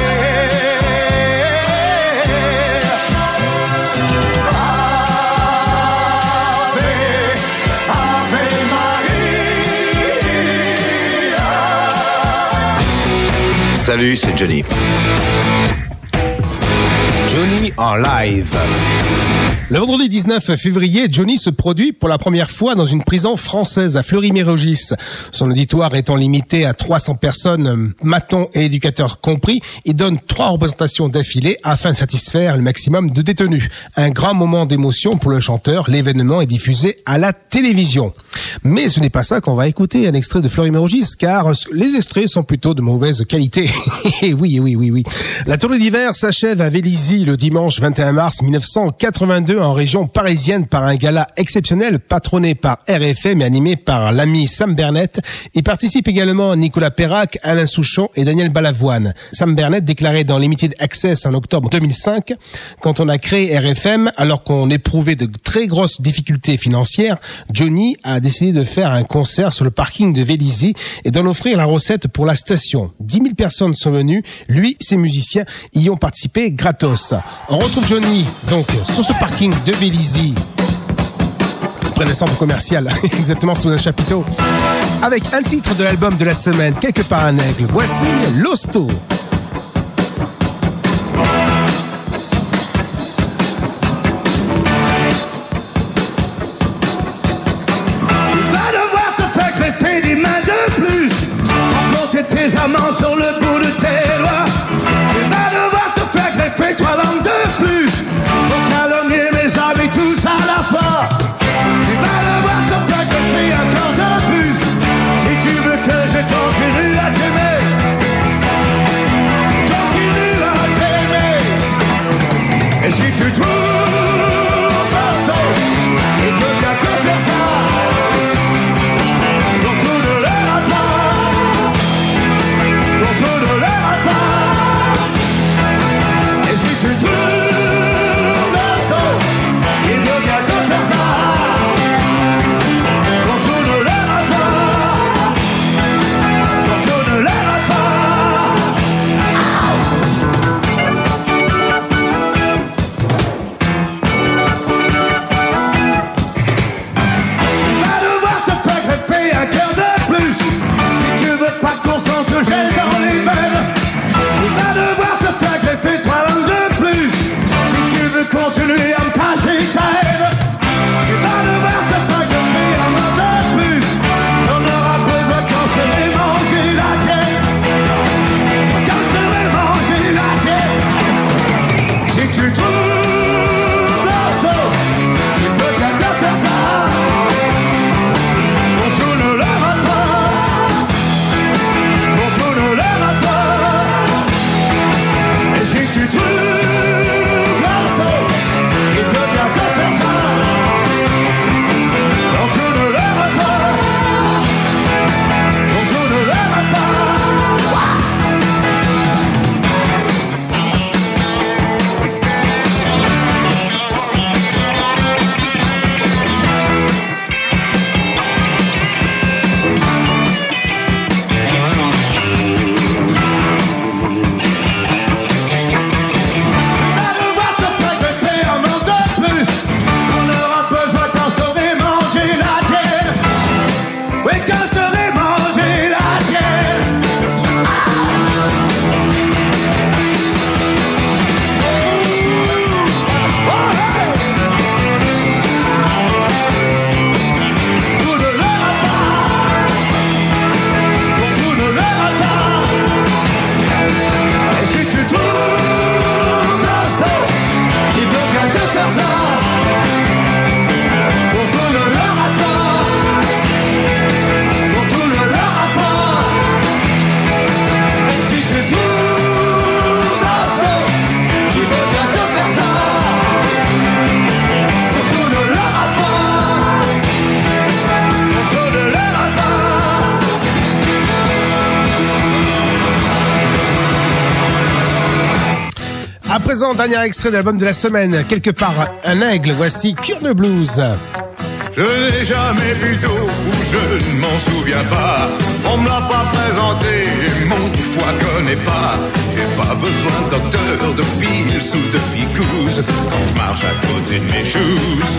Salut, c'est Johnny. Johnny en live. Le vendredi 19 février, Johnny se produit pour la première fois dans une prison française à Fleury-Mérogis. Son auditoire étant limité à 300 personnes, matons et éducateurs compris, il donne 3 représentations d'affilée afin de satisfaire le maximum de détenus. Un grand moment d'émotion pour le chanteur, l'événement est diffusé à la télévision. Mais ce n'est pas ça qu'on va écouter, un extrait de Fleury-Mérogis, car les extraits sont plutôt de mauvaise qualité. oui. La tournée d'hiver s'achève à Vélizy le dimanche 21 mars 1982 en région parisienne par un gala exceptionnel patronné par RFM et animé par l'ami Sam Bernett. Y participent également Nicolas Perrac, Alain Souchon et Daniel Balavoine. Sam Bernett déclarait dans Limited Access en octobre 2005, quand on a créé RFM, alors qu'on éprouvait de très grosses difficultés financières, Johnny a décidé de faire un concert sur le parking de Vélizy et d'en offrir la recette pour la station. 10 000 personnes sont venues, lui, ses musiciens y ont participé gratos. On retrouve Johnny, donc, sur ce parking de Vélizy, près d'un centre commercial, exactement sous un chapiteau, avec un titre de l'album de la semaine, Quelque part un aigle. Voici L'Hosto. Des mains de plus pour compter tes amants sur le bout de tes doigts. Tu vas devoir te faire greffer 3 langues de plus pour calomnier mes amis tous à la fois. Tu vas devoir te faire greffer un corps de plus si tu veux que je continue à t'aimer. Continue à t'aimer. Et si tu trouves pas ça, il peut bien te faire ça. Tu trouves la sauce, il veut bien te faire ça. Quand tu ne l'aimes pas, quand tu ne l'aimes pas. Tu vas devoir te faire greffer un cœur de plus si tu veux pas qu'on sente le gel dans les veines. Tu vas devoir te faire greffer 3 langues de continuer à me cacher ta haine. Tu vas devoir te faire greffer un an de plus. On aura besoin quand je t'aurai mangé la tienne. Quand je t'aurai mangé la tienne. Si tu trouves la sauce, tu peux bien te faire ça. On tourne le rapport, on tourne le rapport. Et si tu trouves À présent, dernier extrait de l'album de la semaine, Quelque part un aigle, voici Cure de Blues. Je n'ai jamais bu d'eau ou je ne m'en souviens pas. On me l'a pas présenté et mon foie connaît pas. J'ai pas besoin de docteur, de pills ou de picouse quand je marche à côté de mes shoes.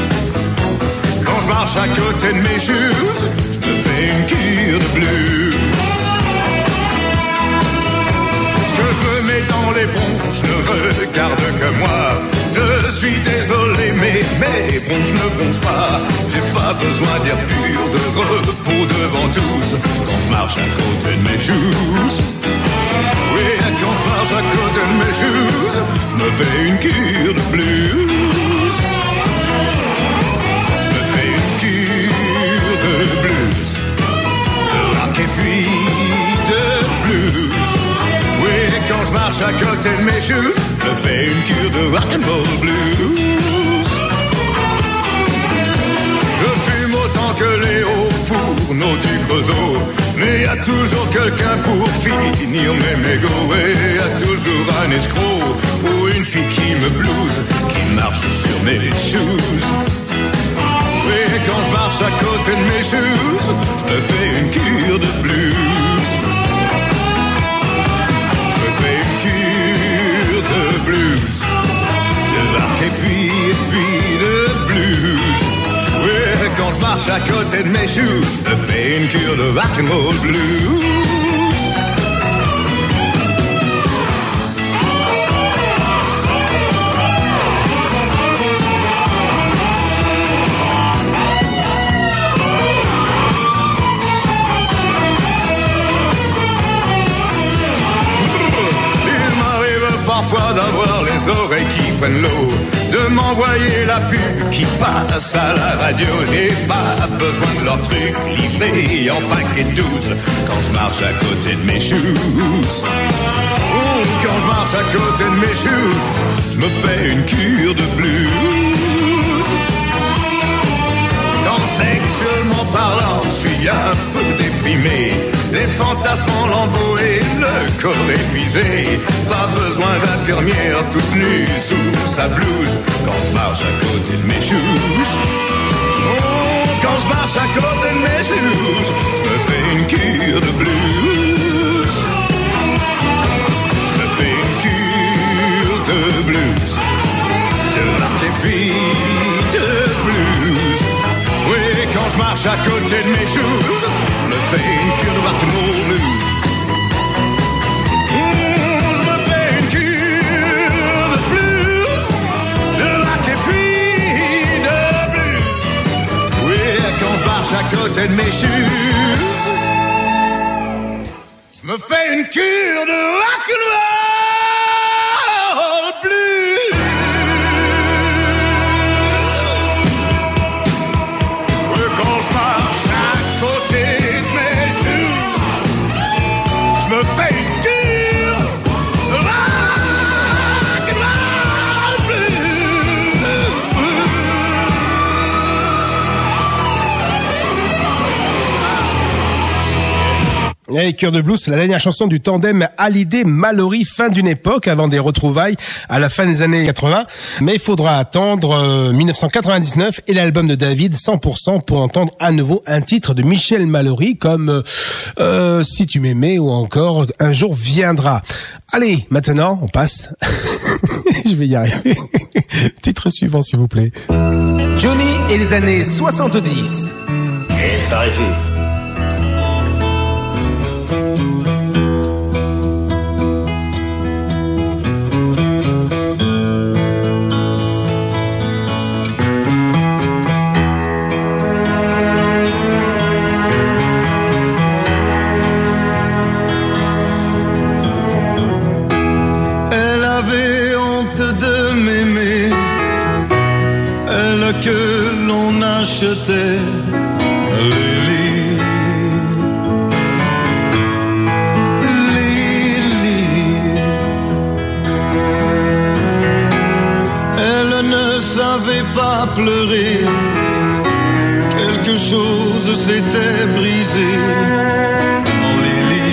Quand je marche à côté de mes shoes, je me fais une cure de blues. Ce que je me mets dans les bronches, je ne regarde que suis désolé, mais bon, je ne bronche pas. J'ai pas besoin d'air pur, de repos devant tous. Quand je marche à côté de mes shoes. Oui, quand je marche à côté de mes shoes, je me fais une cure de blues. Je me fais une cure de blues. De rock et puis de blues. Oui, quand je marche à côté de mes shoes, je me fais une cure de rock'n'roll blues. Je fume autant que les hauts fourneaux du Creusot, mais y a toujours quelqu'un pour finir mes mégots. Et y a toujours un escroc ou une fille qui me blouse, qui marche sur mes shoes. Oui, quand je marche à côté de mes shoes, je me fais une cure de blues. Je me fais une cure de blues, de rock et puis de blues. Oui, quand je marche à côté de mes shoes, je me fais une cure de rock'n'roll blues. Parfois d'avoir les oreilles qui prennent l'eau, de m'envoyer la pub qui passe à la radio. J'ai pas besoin de leur truc livré en paquet de 12 quand je marche à côté de mes shoes. Quand je marche à côté de mes shoes, je me fais une cure de blues. Quand sexuellement parlant, je suis un peu déprimé, les fantasmes en lambeaux et le corps épuisé. Pas besoin d'infirmière toute nue sous sa blouse quand je marche à côté de mes shoes. Quand je marche à côté de mes shoes, je me fais une cure de blues. Je me fais une cure de blues, de rock et puis de blues. Oui, quand je marche à côté de mes shoes, je me fais une cure de rock'n'roll blues. Je me fais une cure de blues, de rock et puis de blues. Oui, quand je marche à côté de mes shoes, je me fais une cure de rock'n'roll blues. Je marche à côté de mes shoes, je me fais une cure rock'n'roll blues. Et Cœur de Blues, c'est la dernière chanson du tandem Hallyday-Mallory, fin d'une époque avant des retrouvailles à la fin des années 80. Mais il faudra attendre 1999 et l'album de David 100% pour entendre à nouveau un titre de Michel Mallory comme Si tu m'aimais ou encore Un jour viendra. Allez, maintenant on passe. Je vais y arriver. Titre suivant s'il vous plaît. Johnny et les années 70. Et par ici. Que l'on achetait Lily. Elle ne savait pas pleurer, quelque chose s'était brisé en Lily.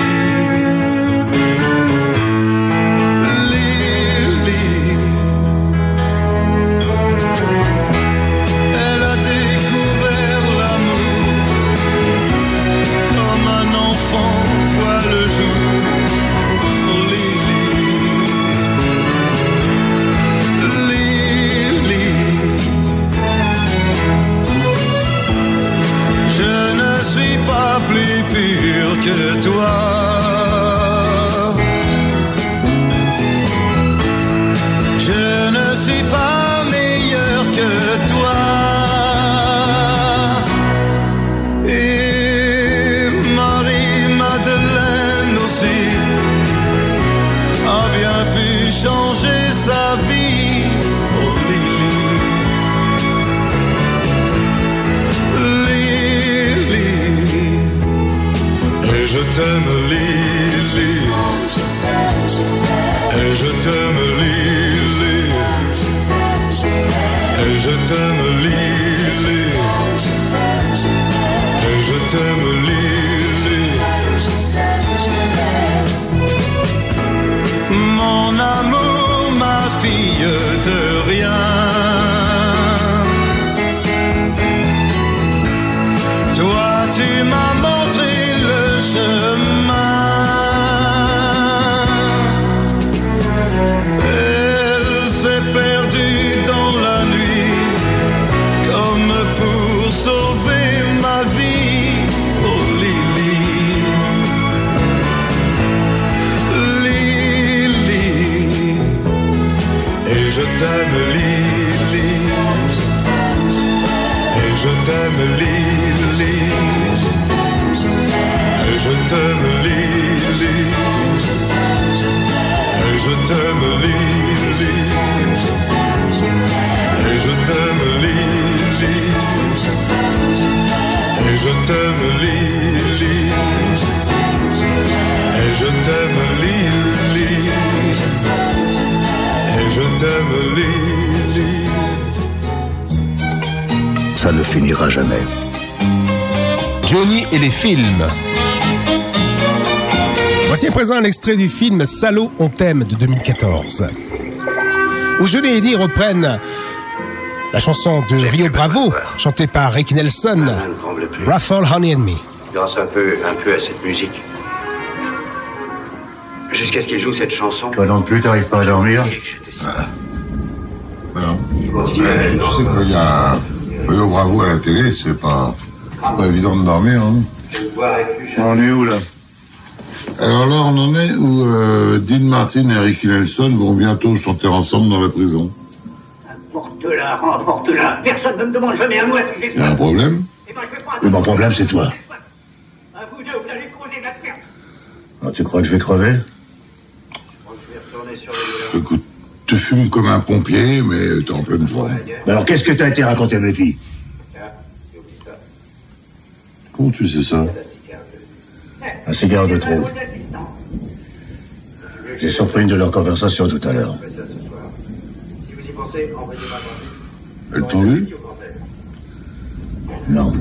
Plus pur que toi. Je ne suis pas meilleur je t'aime Lily. Et je t'aime Lily. Et je t'aime Lily. Et je t'aime Lily. Mon amour, ma fille de rien. Toi, tu m'as montré le chemin. Elle s'est perdue dans la nuit, comme pour sauver ma vie. Oh Lily, Lily, et je t'aime Lily, et je t'aime Lily, et je t'aime Lily, et je t'aime Lily, et je t'aime Lily, et je t'aime Lily, et je t'aime Lily, et je t'aime Lily. Ça ne finira jamais. Johnny et les films. Voici à présent un extrait du film Salaud, on t'aime de 2014, où Johnny et Eddie reprennent la chanson de Rio Bravo, chantée par Ricky Nelson, Raffle Honey and Me. Danse un peu à cette musique. Jusqu'à ce qu'il joue cette chanson. Toi non plus, t'arrives pas à dormir? Non. Tu sais qu'il y a un Rio Bravo à la télé, c'est pas évident de dormir. Hein. On est où là? Alors là, on en est où Dean Martin et Ricky Nelson vont bientôt chanter ensemble dans la prison. Emporte-la. Personne ne me demande jamais à moi si j'ai... Il y a un problème? Mais mon problème, c'est toi. À vous deux, vous allez causer de la perte. Alors, tu crois que je vais crever? Écoute, tu fumes comme un pompier, mais t'es en pleine forme. Mais alors, qu'est-ce que t'as été raconter à mes filles? Comment tu sais ça? Un cigare de trop. J'ai surpris une de leurs conversations tout à l'heure. Elles t'ont lu? Non.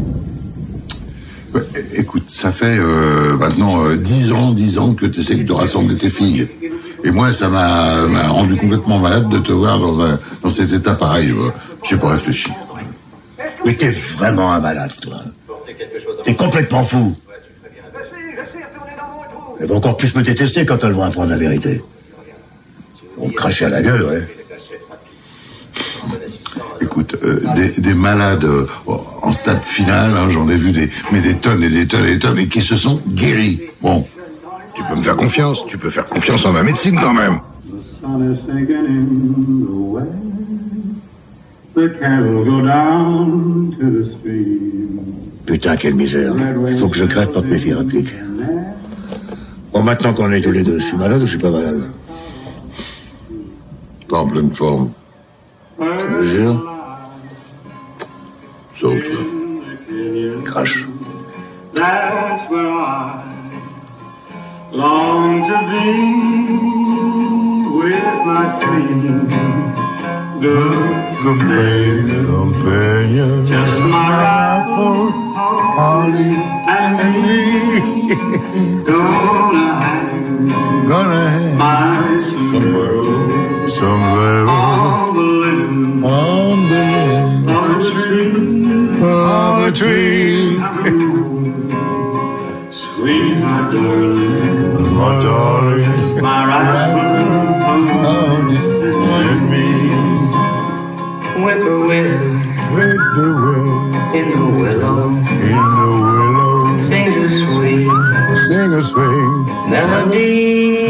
Écoute, ça fait maintenant 10 ans que tu essaies de rassembler tes filles. Et moi, ça m'a rendu complètement malade de te voir dans cet état pareil. J'ai pas réfléchi. Mais t'es vraiment un malade, toi. T'es complètement fou. Elles vont encore plus me détester quand elles vont apprendre la vérité. On me cracher à la gueule, ouais. Écoute, des malades en stade final, hein, j'en ai vu des tonnes et des tonnes et des tonnes, et qui se sont guéris. Bon, tu peux me faire confiance, tu peux faire confiance en ma médecine quand même. Putain, quelle misère. Il faut que je crève pour que mes filles répliquent. Bon, maintenant qu'on est tous les deux, je suis malade ou je suis pas malade? Pas en pleine forme. Tu me jures? Sauf toi. Crache. That's where I long to be with my sweet good companion. Just my rifle, Holly and me. Gonna hang my somewhere on the tree. Sweet my darling, my rifle, and me. With the wind, in the willow, sings a sweet melody,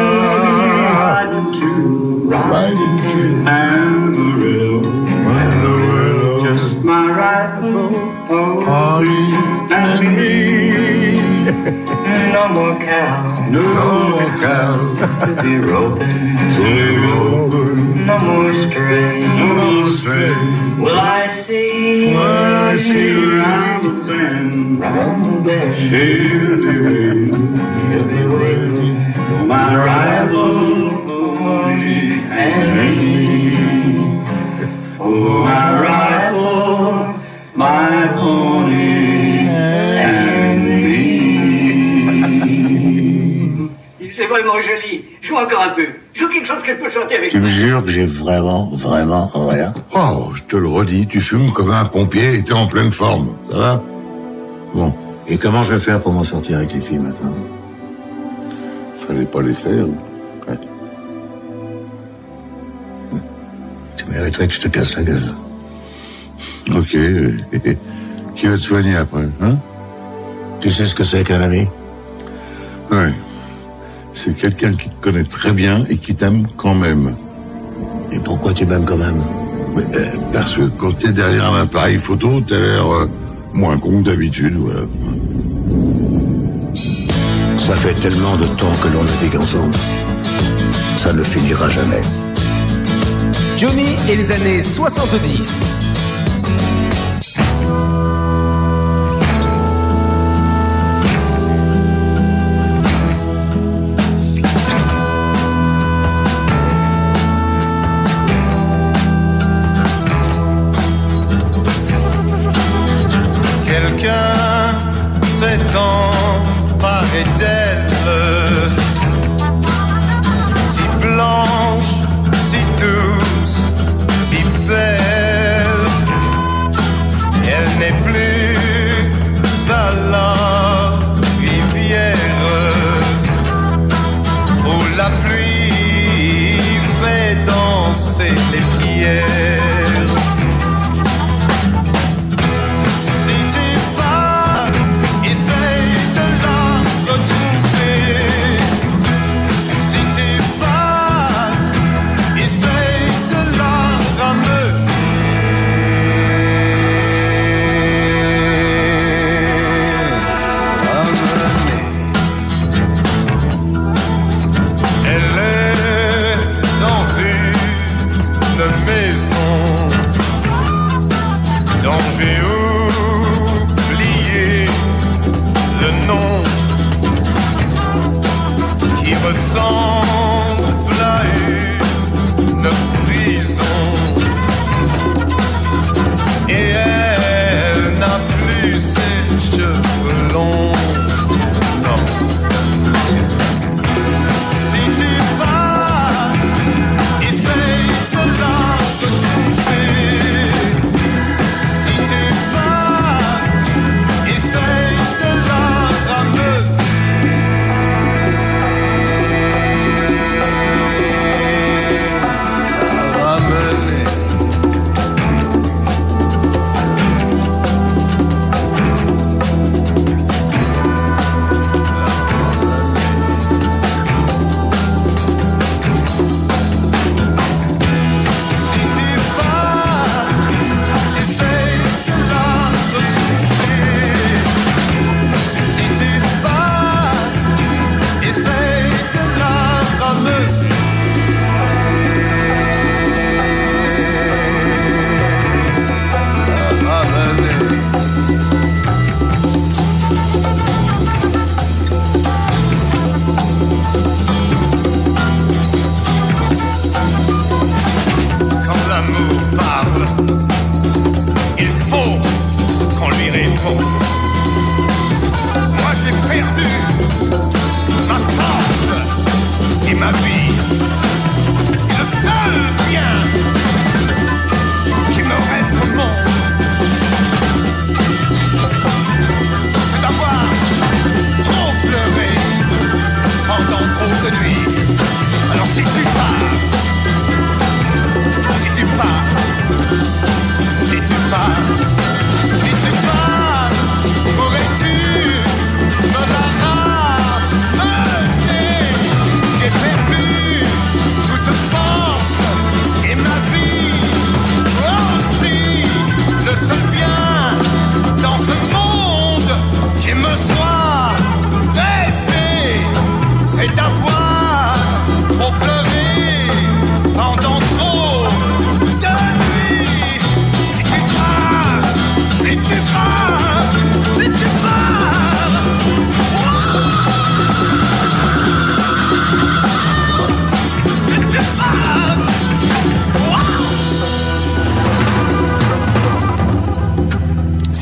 riding to Amarillo, just my rifle, Holly and me. And No more cow. No more cow. To be roping. No more spring. No more spring. Will I see? Round the bend. Round the bend. She'll be waiting. For my rival. For me and me. For my rival. My pony and me. C'est vraiment joli. Joue encore un peu. Joue quelque chose qu'elle peut chanter avec. Tu me jures que j'ai vraiment rien? Oh, je te le redis, tu fumes comme un pompier et t'es en pleine forme. Ça va? Bon. Et comment je vais faire pour m'en sortir avec les filles maintenant? Fallait pas les faire. Ouais. Tu mériterais que je te casse la gueule. Ok. Qui va te soigner après, hein? Tu sais ce que c'est qu'un ami? Ouais. C'est quelqu'un qui te connaît très bien et qui t'aime quand même. Et pourquoi tu m'aimes quand même? Parce que quand t'es derrière un appareil photo, t'as l'air moins con que d'habitude, voilà. Ça fait tellement de temps que l'on navigue ensemble. Ça ne finira jamais. Johnny et les années 70. emparé d'elle, si blanche, si douce, si belle. Elle n'est plus à la rivière où la pluie fait danser les pierres. Ressemble à une prison et elle n'a plus ses cheveux longs. Non. Si tu pars, essaye de la retrouver. Si tu pars, essaye de la ramener. Moi j'ai perdu ma force et ma vie. Le seul bien qui me reste au monde, c'est d'avoir trop pleuré pendant trop de nuits. Alors si tu pars, si tu pars, si tu pars, si tu pars, pourrais-tu me la ramener? J'ai perdu toute force et ma vie.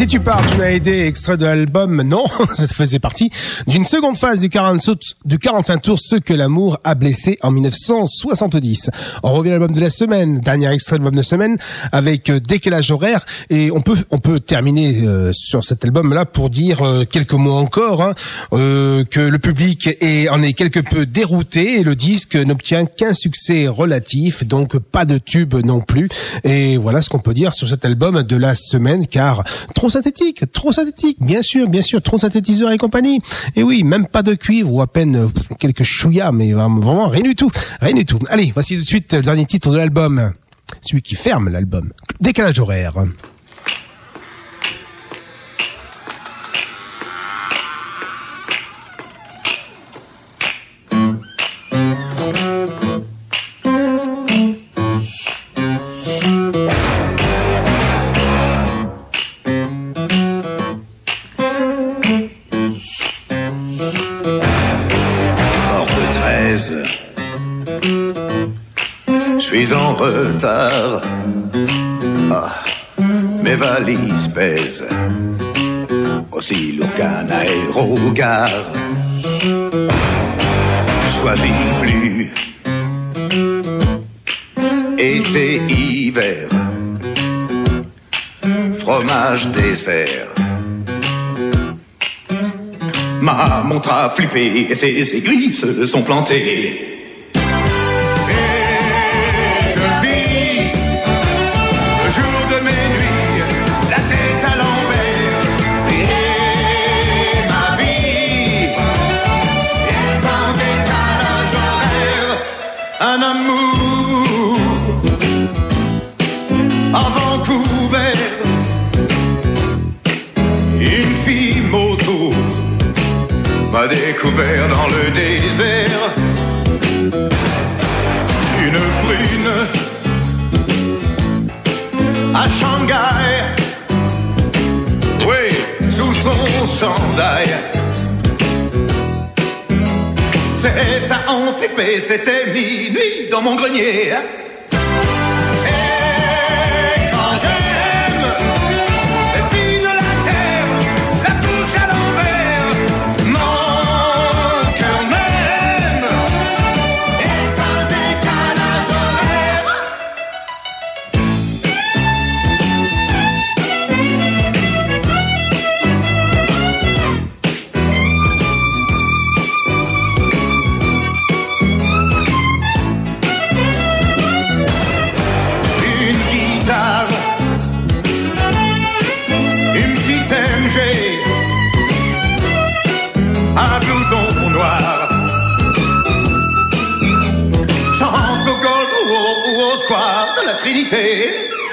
Si tu pars, Johnny Hallyday, extrait de l'album, non, ça faisait partie d'une seconde phase du 45 tours, Ce que l'amour a blessé en 1970. On revient à l'album de la semaine, dernier extrait de l'album de la semaine, avec Décalage horaire, et on peut terminer sur cet album-là pour dire quelques mots encore, hein, que le public en est quelque peu dérouté, et le disque n'obtient qu'un succès relatif, donc pas de tube non plus, et voilà ce qu'on peut dire sur cet album de la semaine, car trop synthétique, bien sûr, trop synthétiseur et compagnie. Et oui, même pas de cuivre ou à peine quelques chouillas, mais vraiment rien du tout. Allez, voici tout de suite le dernier titre de l'album, celui qui ferme l'album, Décalage horaire. Je suis en retard. Ah, mes valises pèsent aussi lourd qu'un aérogare. Choisis plus été, hiver, fromage, dessert. Ma montre a flippé et ses aiguilles se sont plantées. Un amour à Vancouver, une fille moto m'a découvert dans le désert, une brune à Shanghai, oui, sous son chandail. Ça en flippé, c'était minuit dans mon grenier. Et quand j'aime les filles de la terre, la couche à l'envers, mon cœur même est un décalage horaire. Un blouson noir, chante au golf ou au square de la Trinité.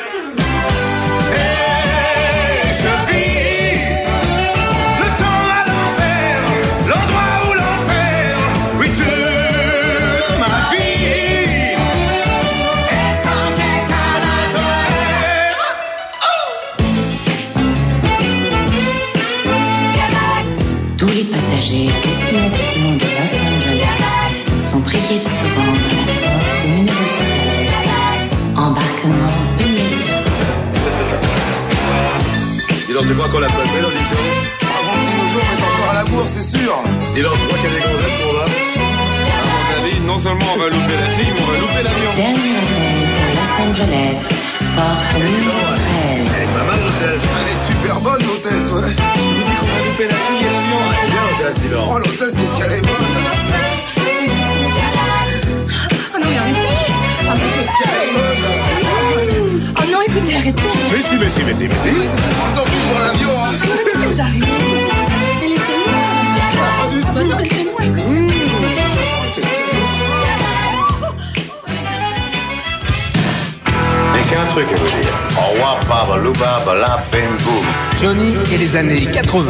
Et je vis le temps à l'envers, l'endroit où l'enfer, oui, toute ma vie est un décalage horaire. Tous les passagers à destination de Los Angeles sont priés de se rendre à la porte numéro 13. Embarquement immédiat. Dis donc, c'est quoi qu'on l'a pas fait l'audition? Avant petit bonjour, on est encore à la bourre, c'est sûr. Dis donc, tu crois qu'il y a des gonzesses pour là? À mon avis, non seulement on va louper la fille, mais on va louper l'avion. Dernier appel pour Los Angeles, porte numéro 13. Elle est pas mal l'hôtesse. Elle est super bonne l'hôtesse, ouais. Je vous dis qu'on va louper la fille et l'avion. C'est bien l'hôtesse, dis donc. Oh l'hôtesse, qu'est-ce qu'elle est bonne. Oh non mais arrêtez. Ah mais qu'est-ce qu'elle est bonne. Oh non, écoutez, arrêtez. Mais si. Entendu pour l'avion, hein. Qu'est-ce que vous arrivez? Laissez-moi. Pas du tout. Non, laissez-moi, écoutez. Et qu'un truc à vous dire. Au revoir, baba, louba, bala, bim, boum. Johnny et les années 80.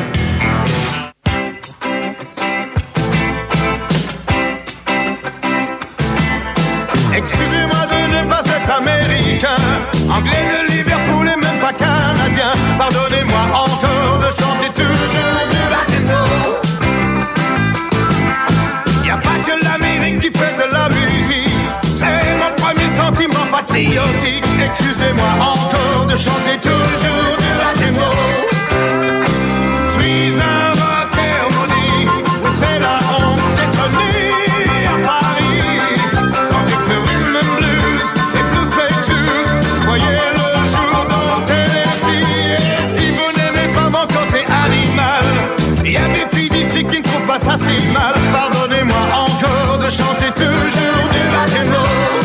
Excusez-moi de ne pas être américain, anglais de Liverpool et même pas canadien. Pardonnez-moi encore de chanter toujours du rock and roll. Y a pas que l'Amérique qui fait de la musique, c'est mon premier sentiment patriotique. Excusez-moi encore de chanter toujours du rock and roll. pas ça si mal. Pardonnez-moi encore de chanter toujours du rock'n'roll.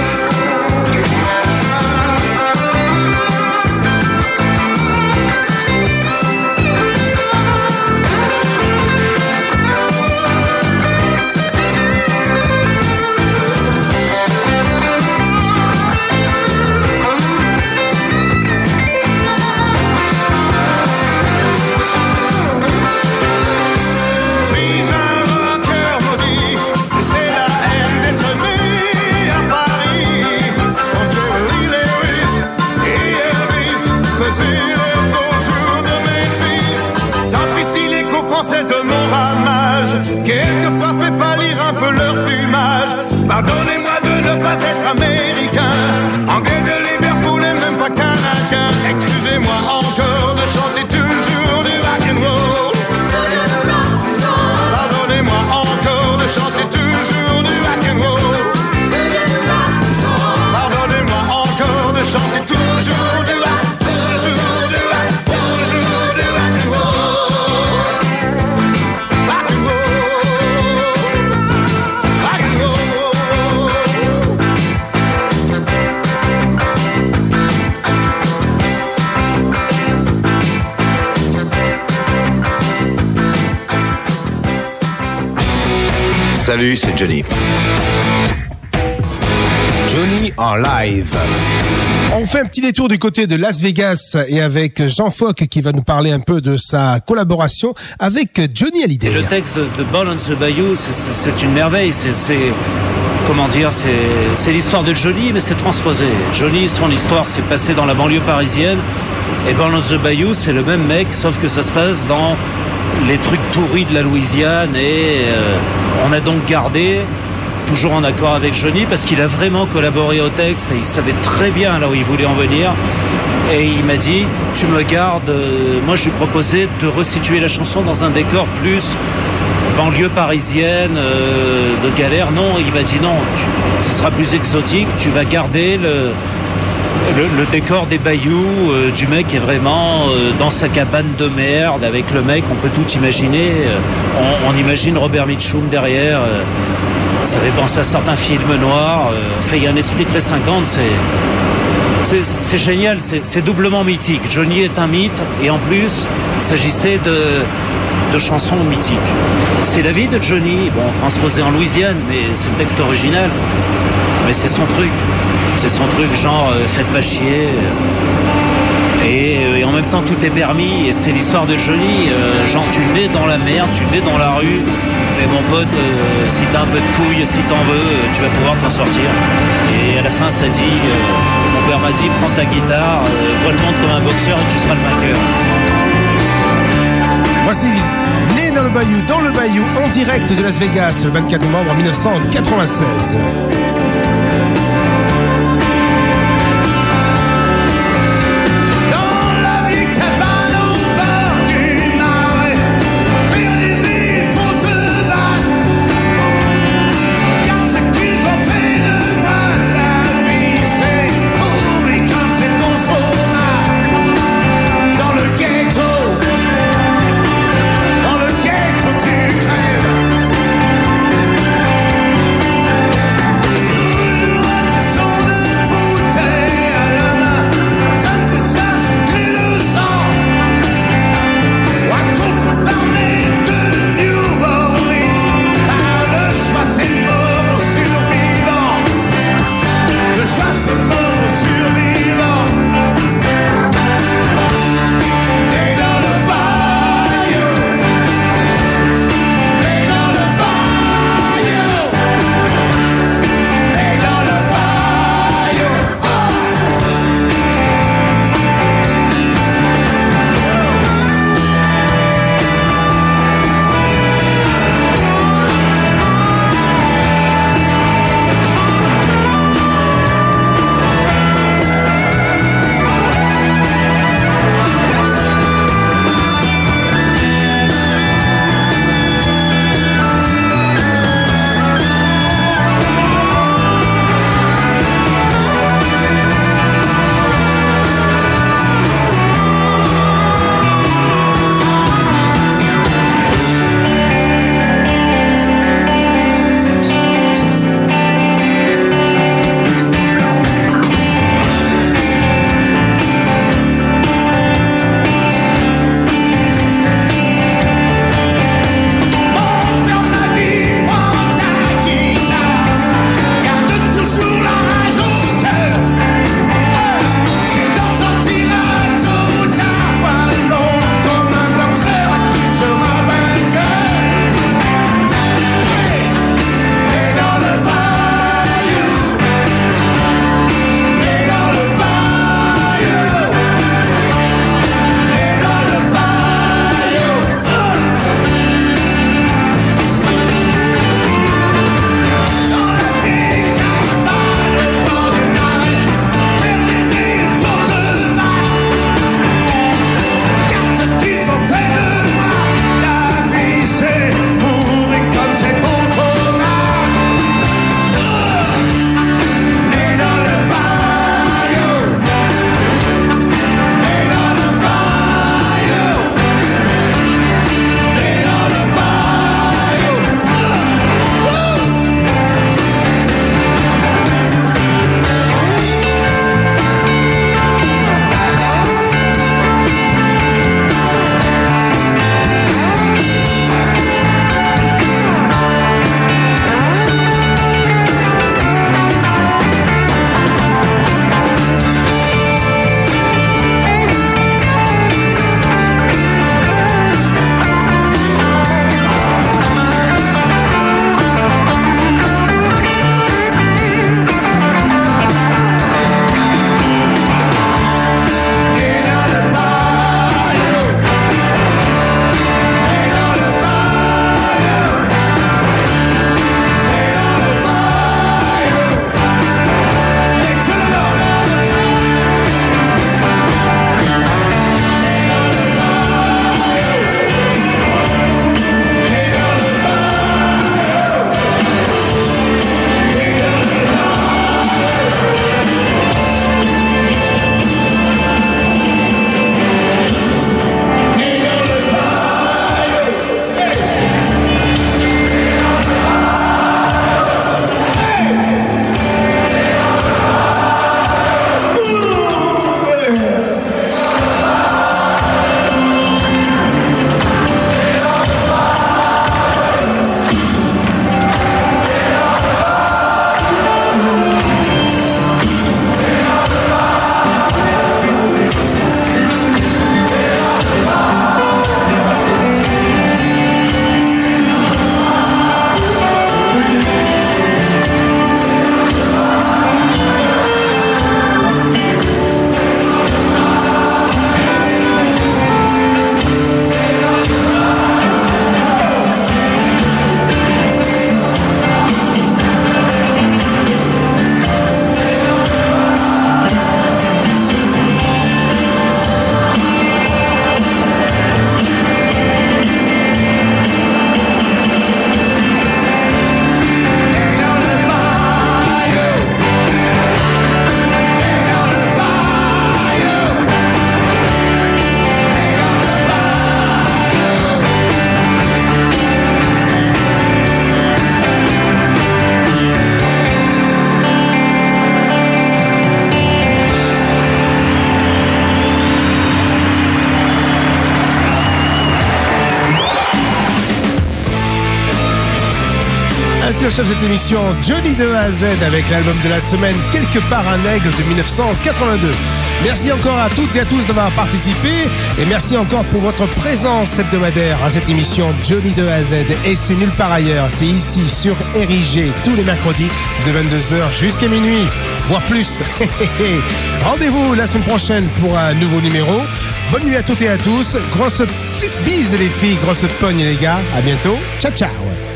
De mon ramage, quelquefois fait pâlir un peu leur plumage. Pardonnez-moi de ne pas être américain, anglais de Liverpool et même pas canadien. Excusez-moi encore de chanter toujours du rock'n'roll. Pardonnez-moi encore de chanter toujours du rock'n'roll. Pardonnez-moi encore de chanter toujours du rock'n'roll. Salut, c'est Johnny. Johnny en live. On fait un petit détour du côté de Las Vegas et avec Jean Fock qui va nous parler un peu de sa collaboration avec Johnny Hallyday. Et le texte de Born on the Bayou, c'est une merveille. Comment dire, c'est l'histoire de Johnny, mais c'est transposé. Johnny, son histoire s'est passée dans la banlieue parisienne. Et Born on the Bayou, c'est le même mec, sauf que ça se passe dans les trucs pourris de la Louisiane. Et on a donc gardé, toujours en accord avec Johnny, parce qu'il a vraiment collaboré au texte et il savait très bien là où il voulait en venir. Et il m'a dit, tu me gardes, moi je lui proposais de resituer la chanson dans un décor plus banlieue parisienne, de galère. Non, il m'a dit non, ce sera plus exotique, tu vas garder le décor des bayous, du mec qui est vraiment dans sa cabane de merde avec le mec, on peut tout imaginer. On imagine Robert Mitchum derrière. Ça fait penser à certains films noirs. Enfin, il y a un esprit très 50. C'est génial, c'est doublement mythique. Johnny est un mythe et en plus, il s'agissait de chansons mythiques. C'est la vie de Johnny, bon, transposé en Louisiane, mais c'est le texte original. Mais c'est son truc. C'est son truc, genre, faites pas chier. Et en même temps, tout est permis. Et c'est l'histoire de Johnny. Genre, tu nais dans la merde, tu nais dans la rue. Mais mon pote, si t'as un peu de couilles, si t'en veux, tu vas pouvoir t'en sortir. Et à la fin, ça dit, mon père m'a dit, prends ta guitare, vois le monde comme un boxeur et tu seras le vainqueur. Voici Né dans le Bayou, en direct de Las Vegas, le 24 novembre 1996. Dans le ghetto, tu crèves. Voici la chef de cette émission, Johnny de A à Z, avec l'album de la semaine, Quelque part un aigle de 1982. Merci encore à toutes et à tous d'avoir participé et merci encore pour votre présence hebdomadaire à cette émission Johnny de A à Z. Et c'est nulle part ailleurs, c'est ici sur RIG tous les mercredis de 22h jusqu'à minuit, voire plus. Rendez-vous la semaine prochaine pour un nouveau numéro. Bonne nuit à toutes et à tous. Grosse bise les filles, grosse pogne les gars. À bientôt. Ciao ciao.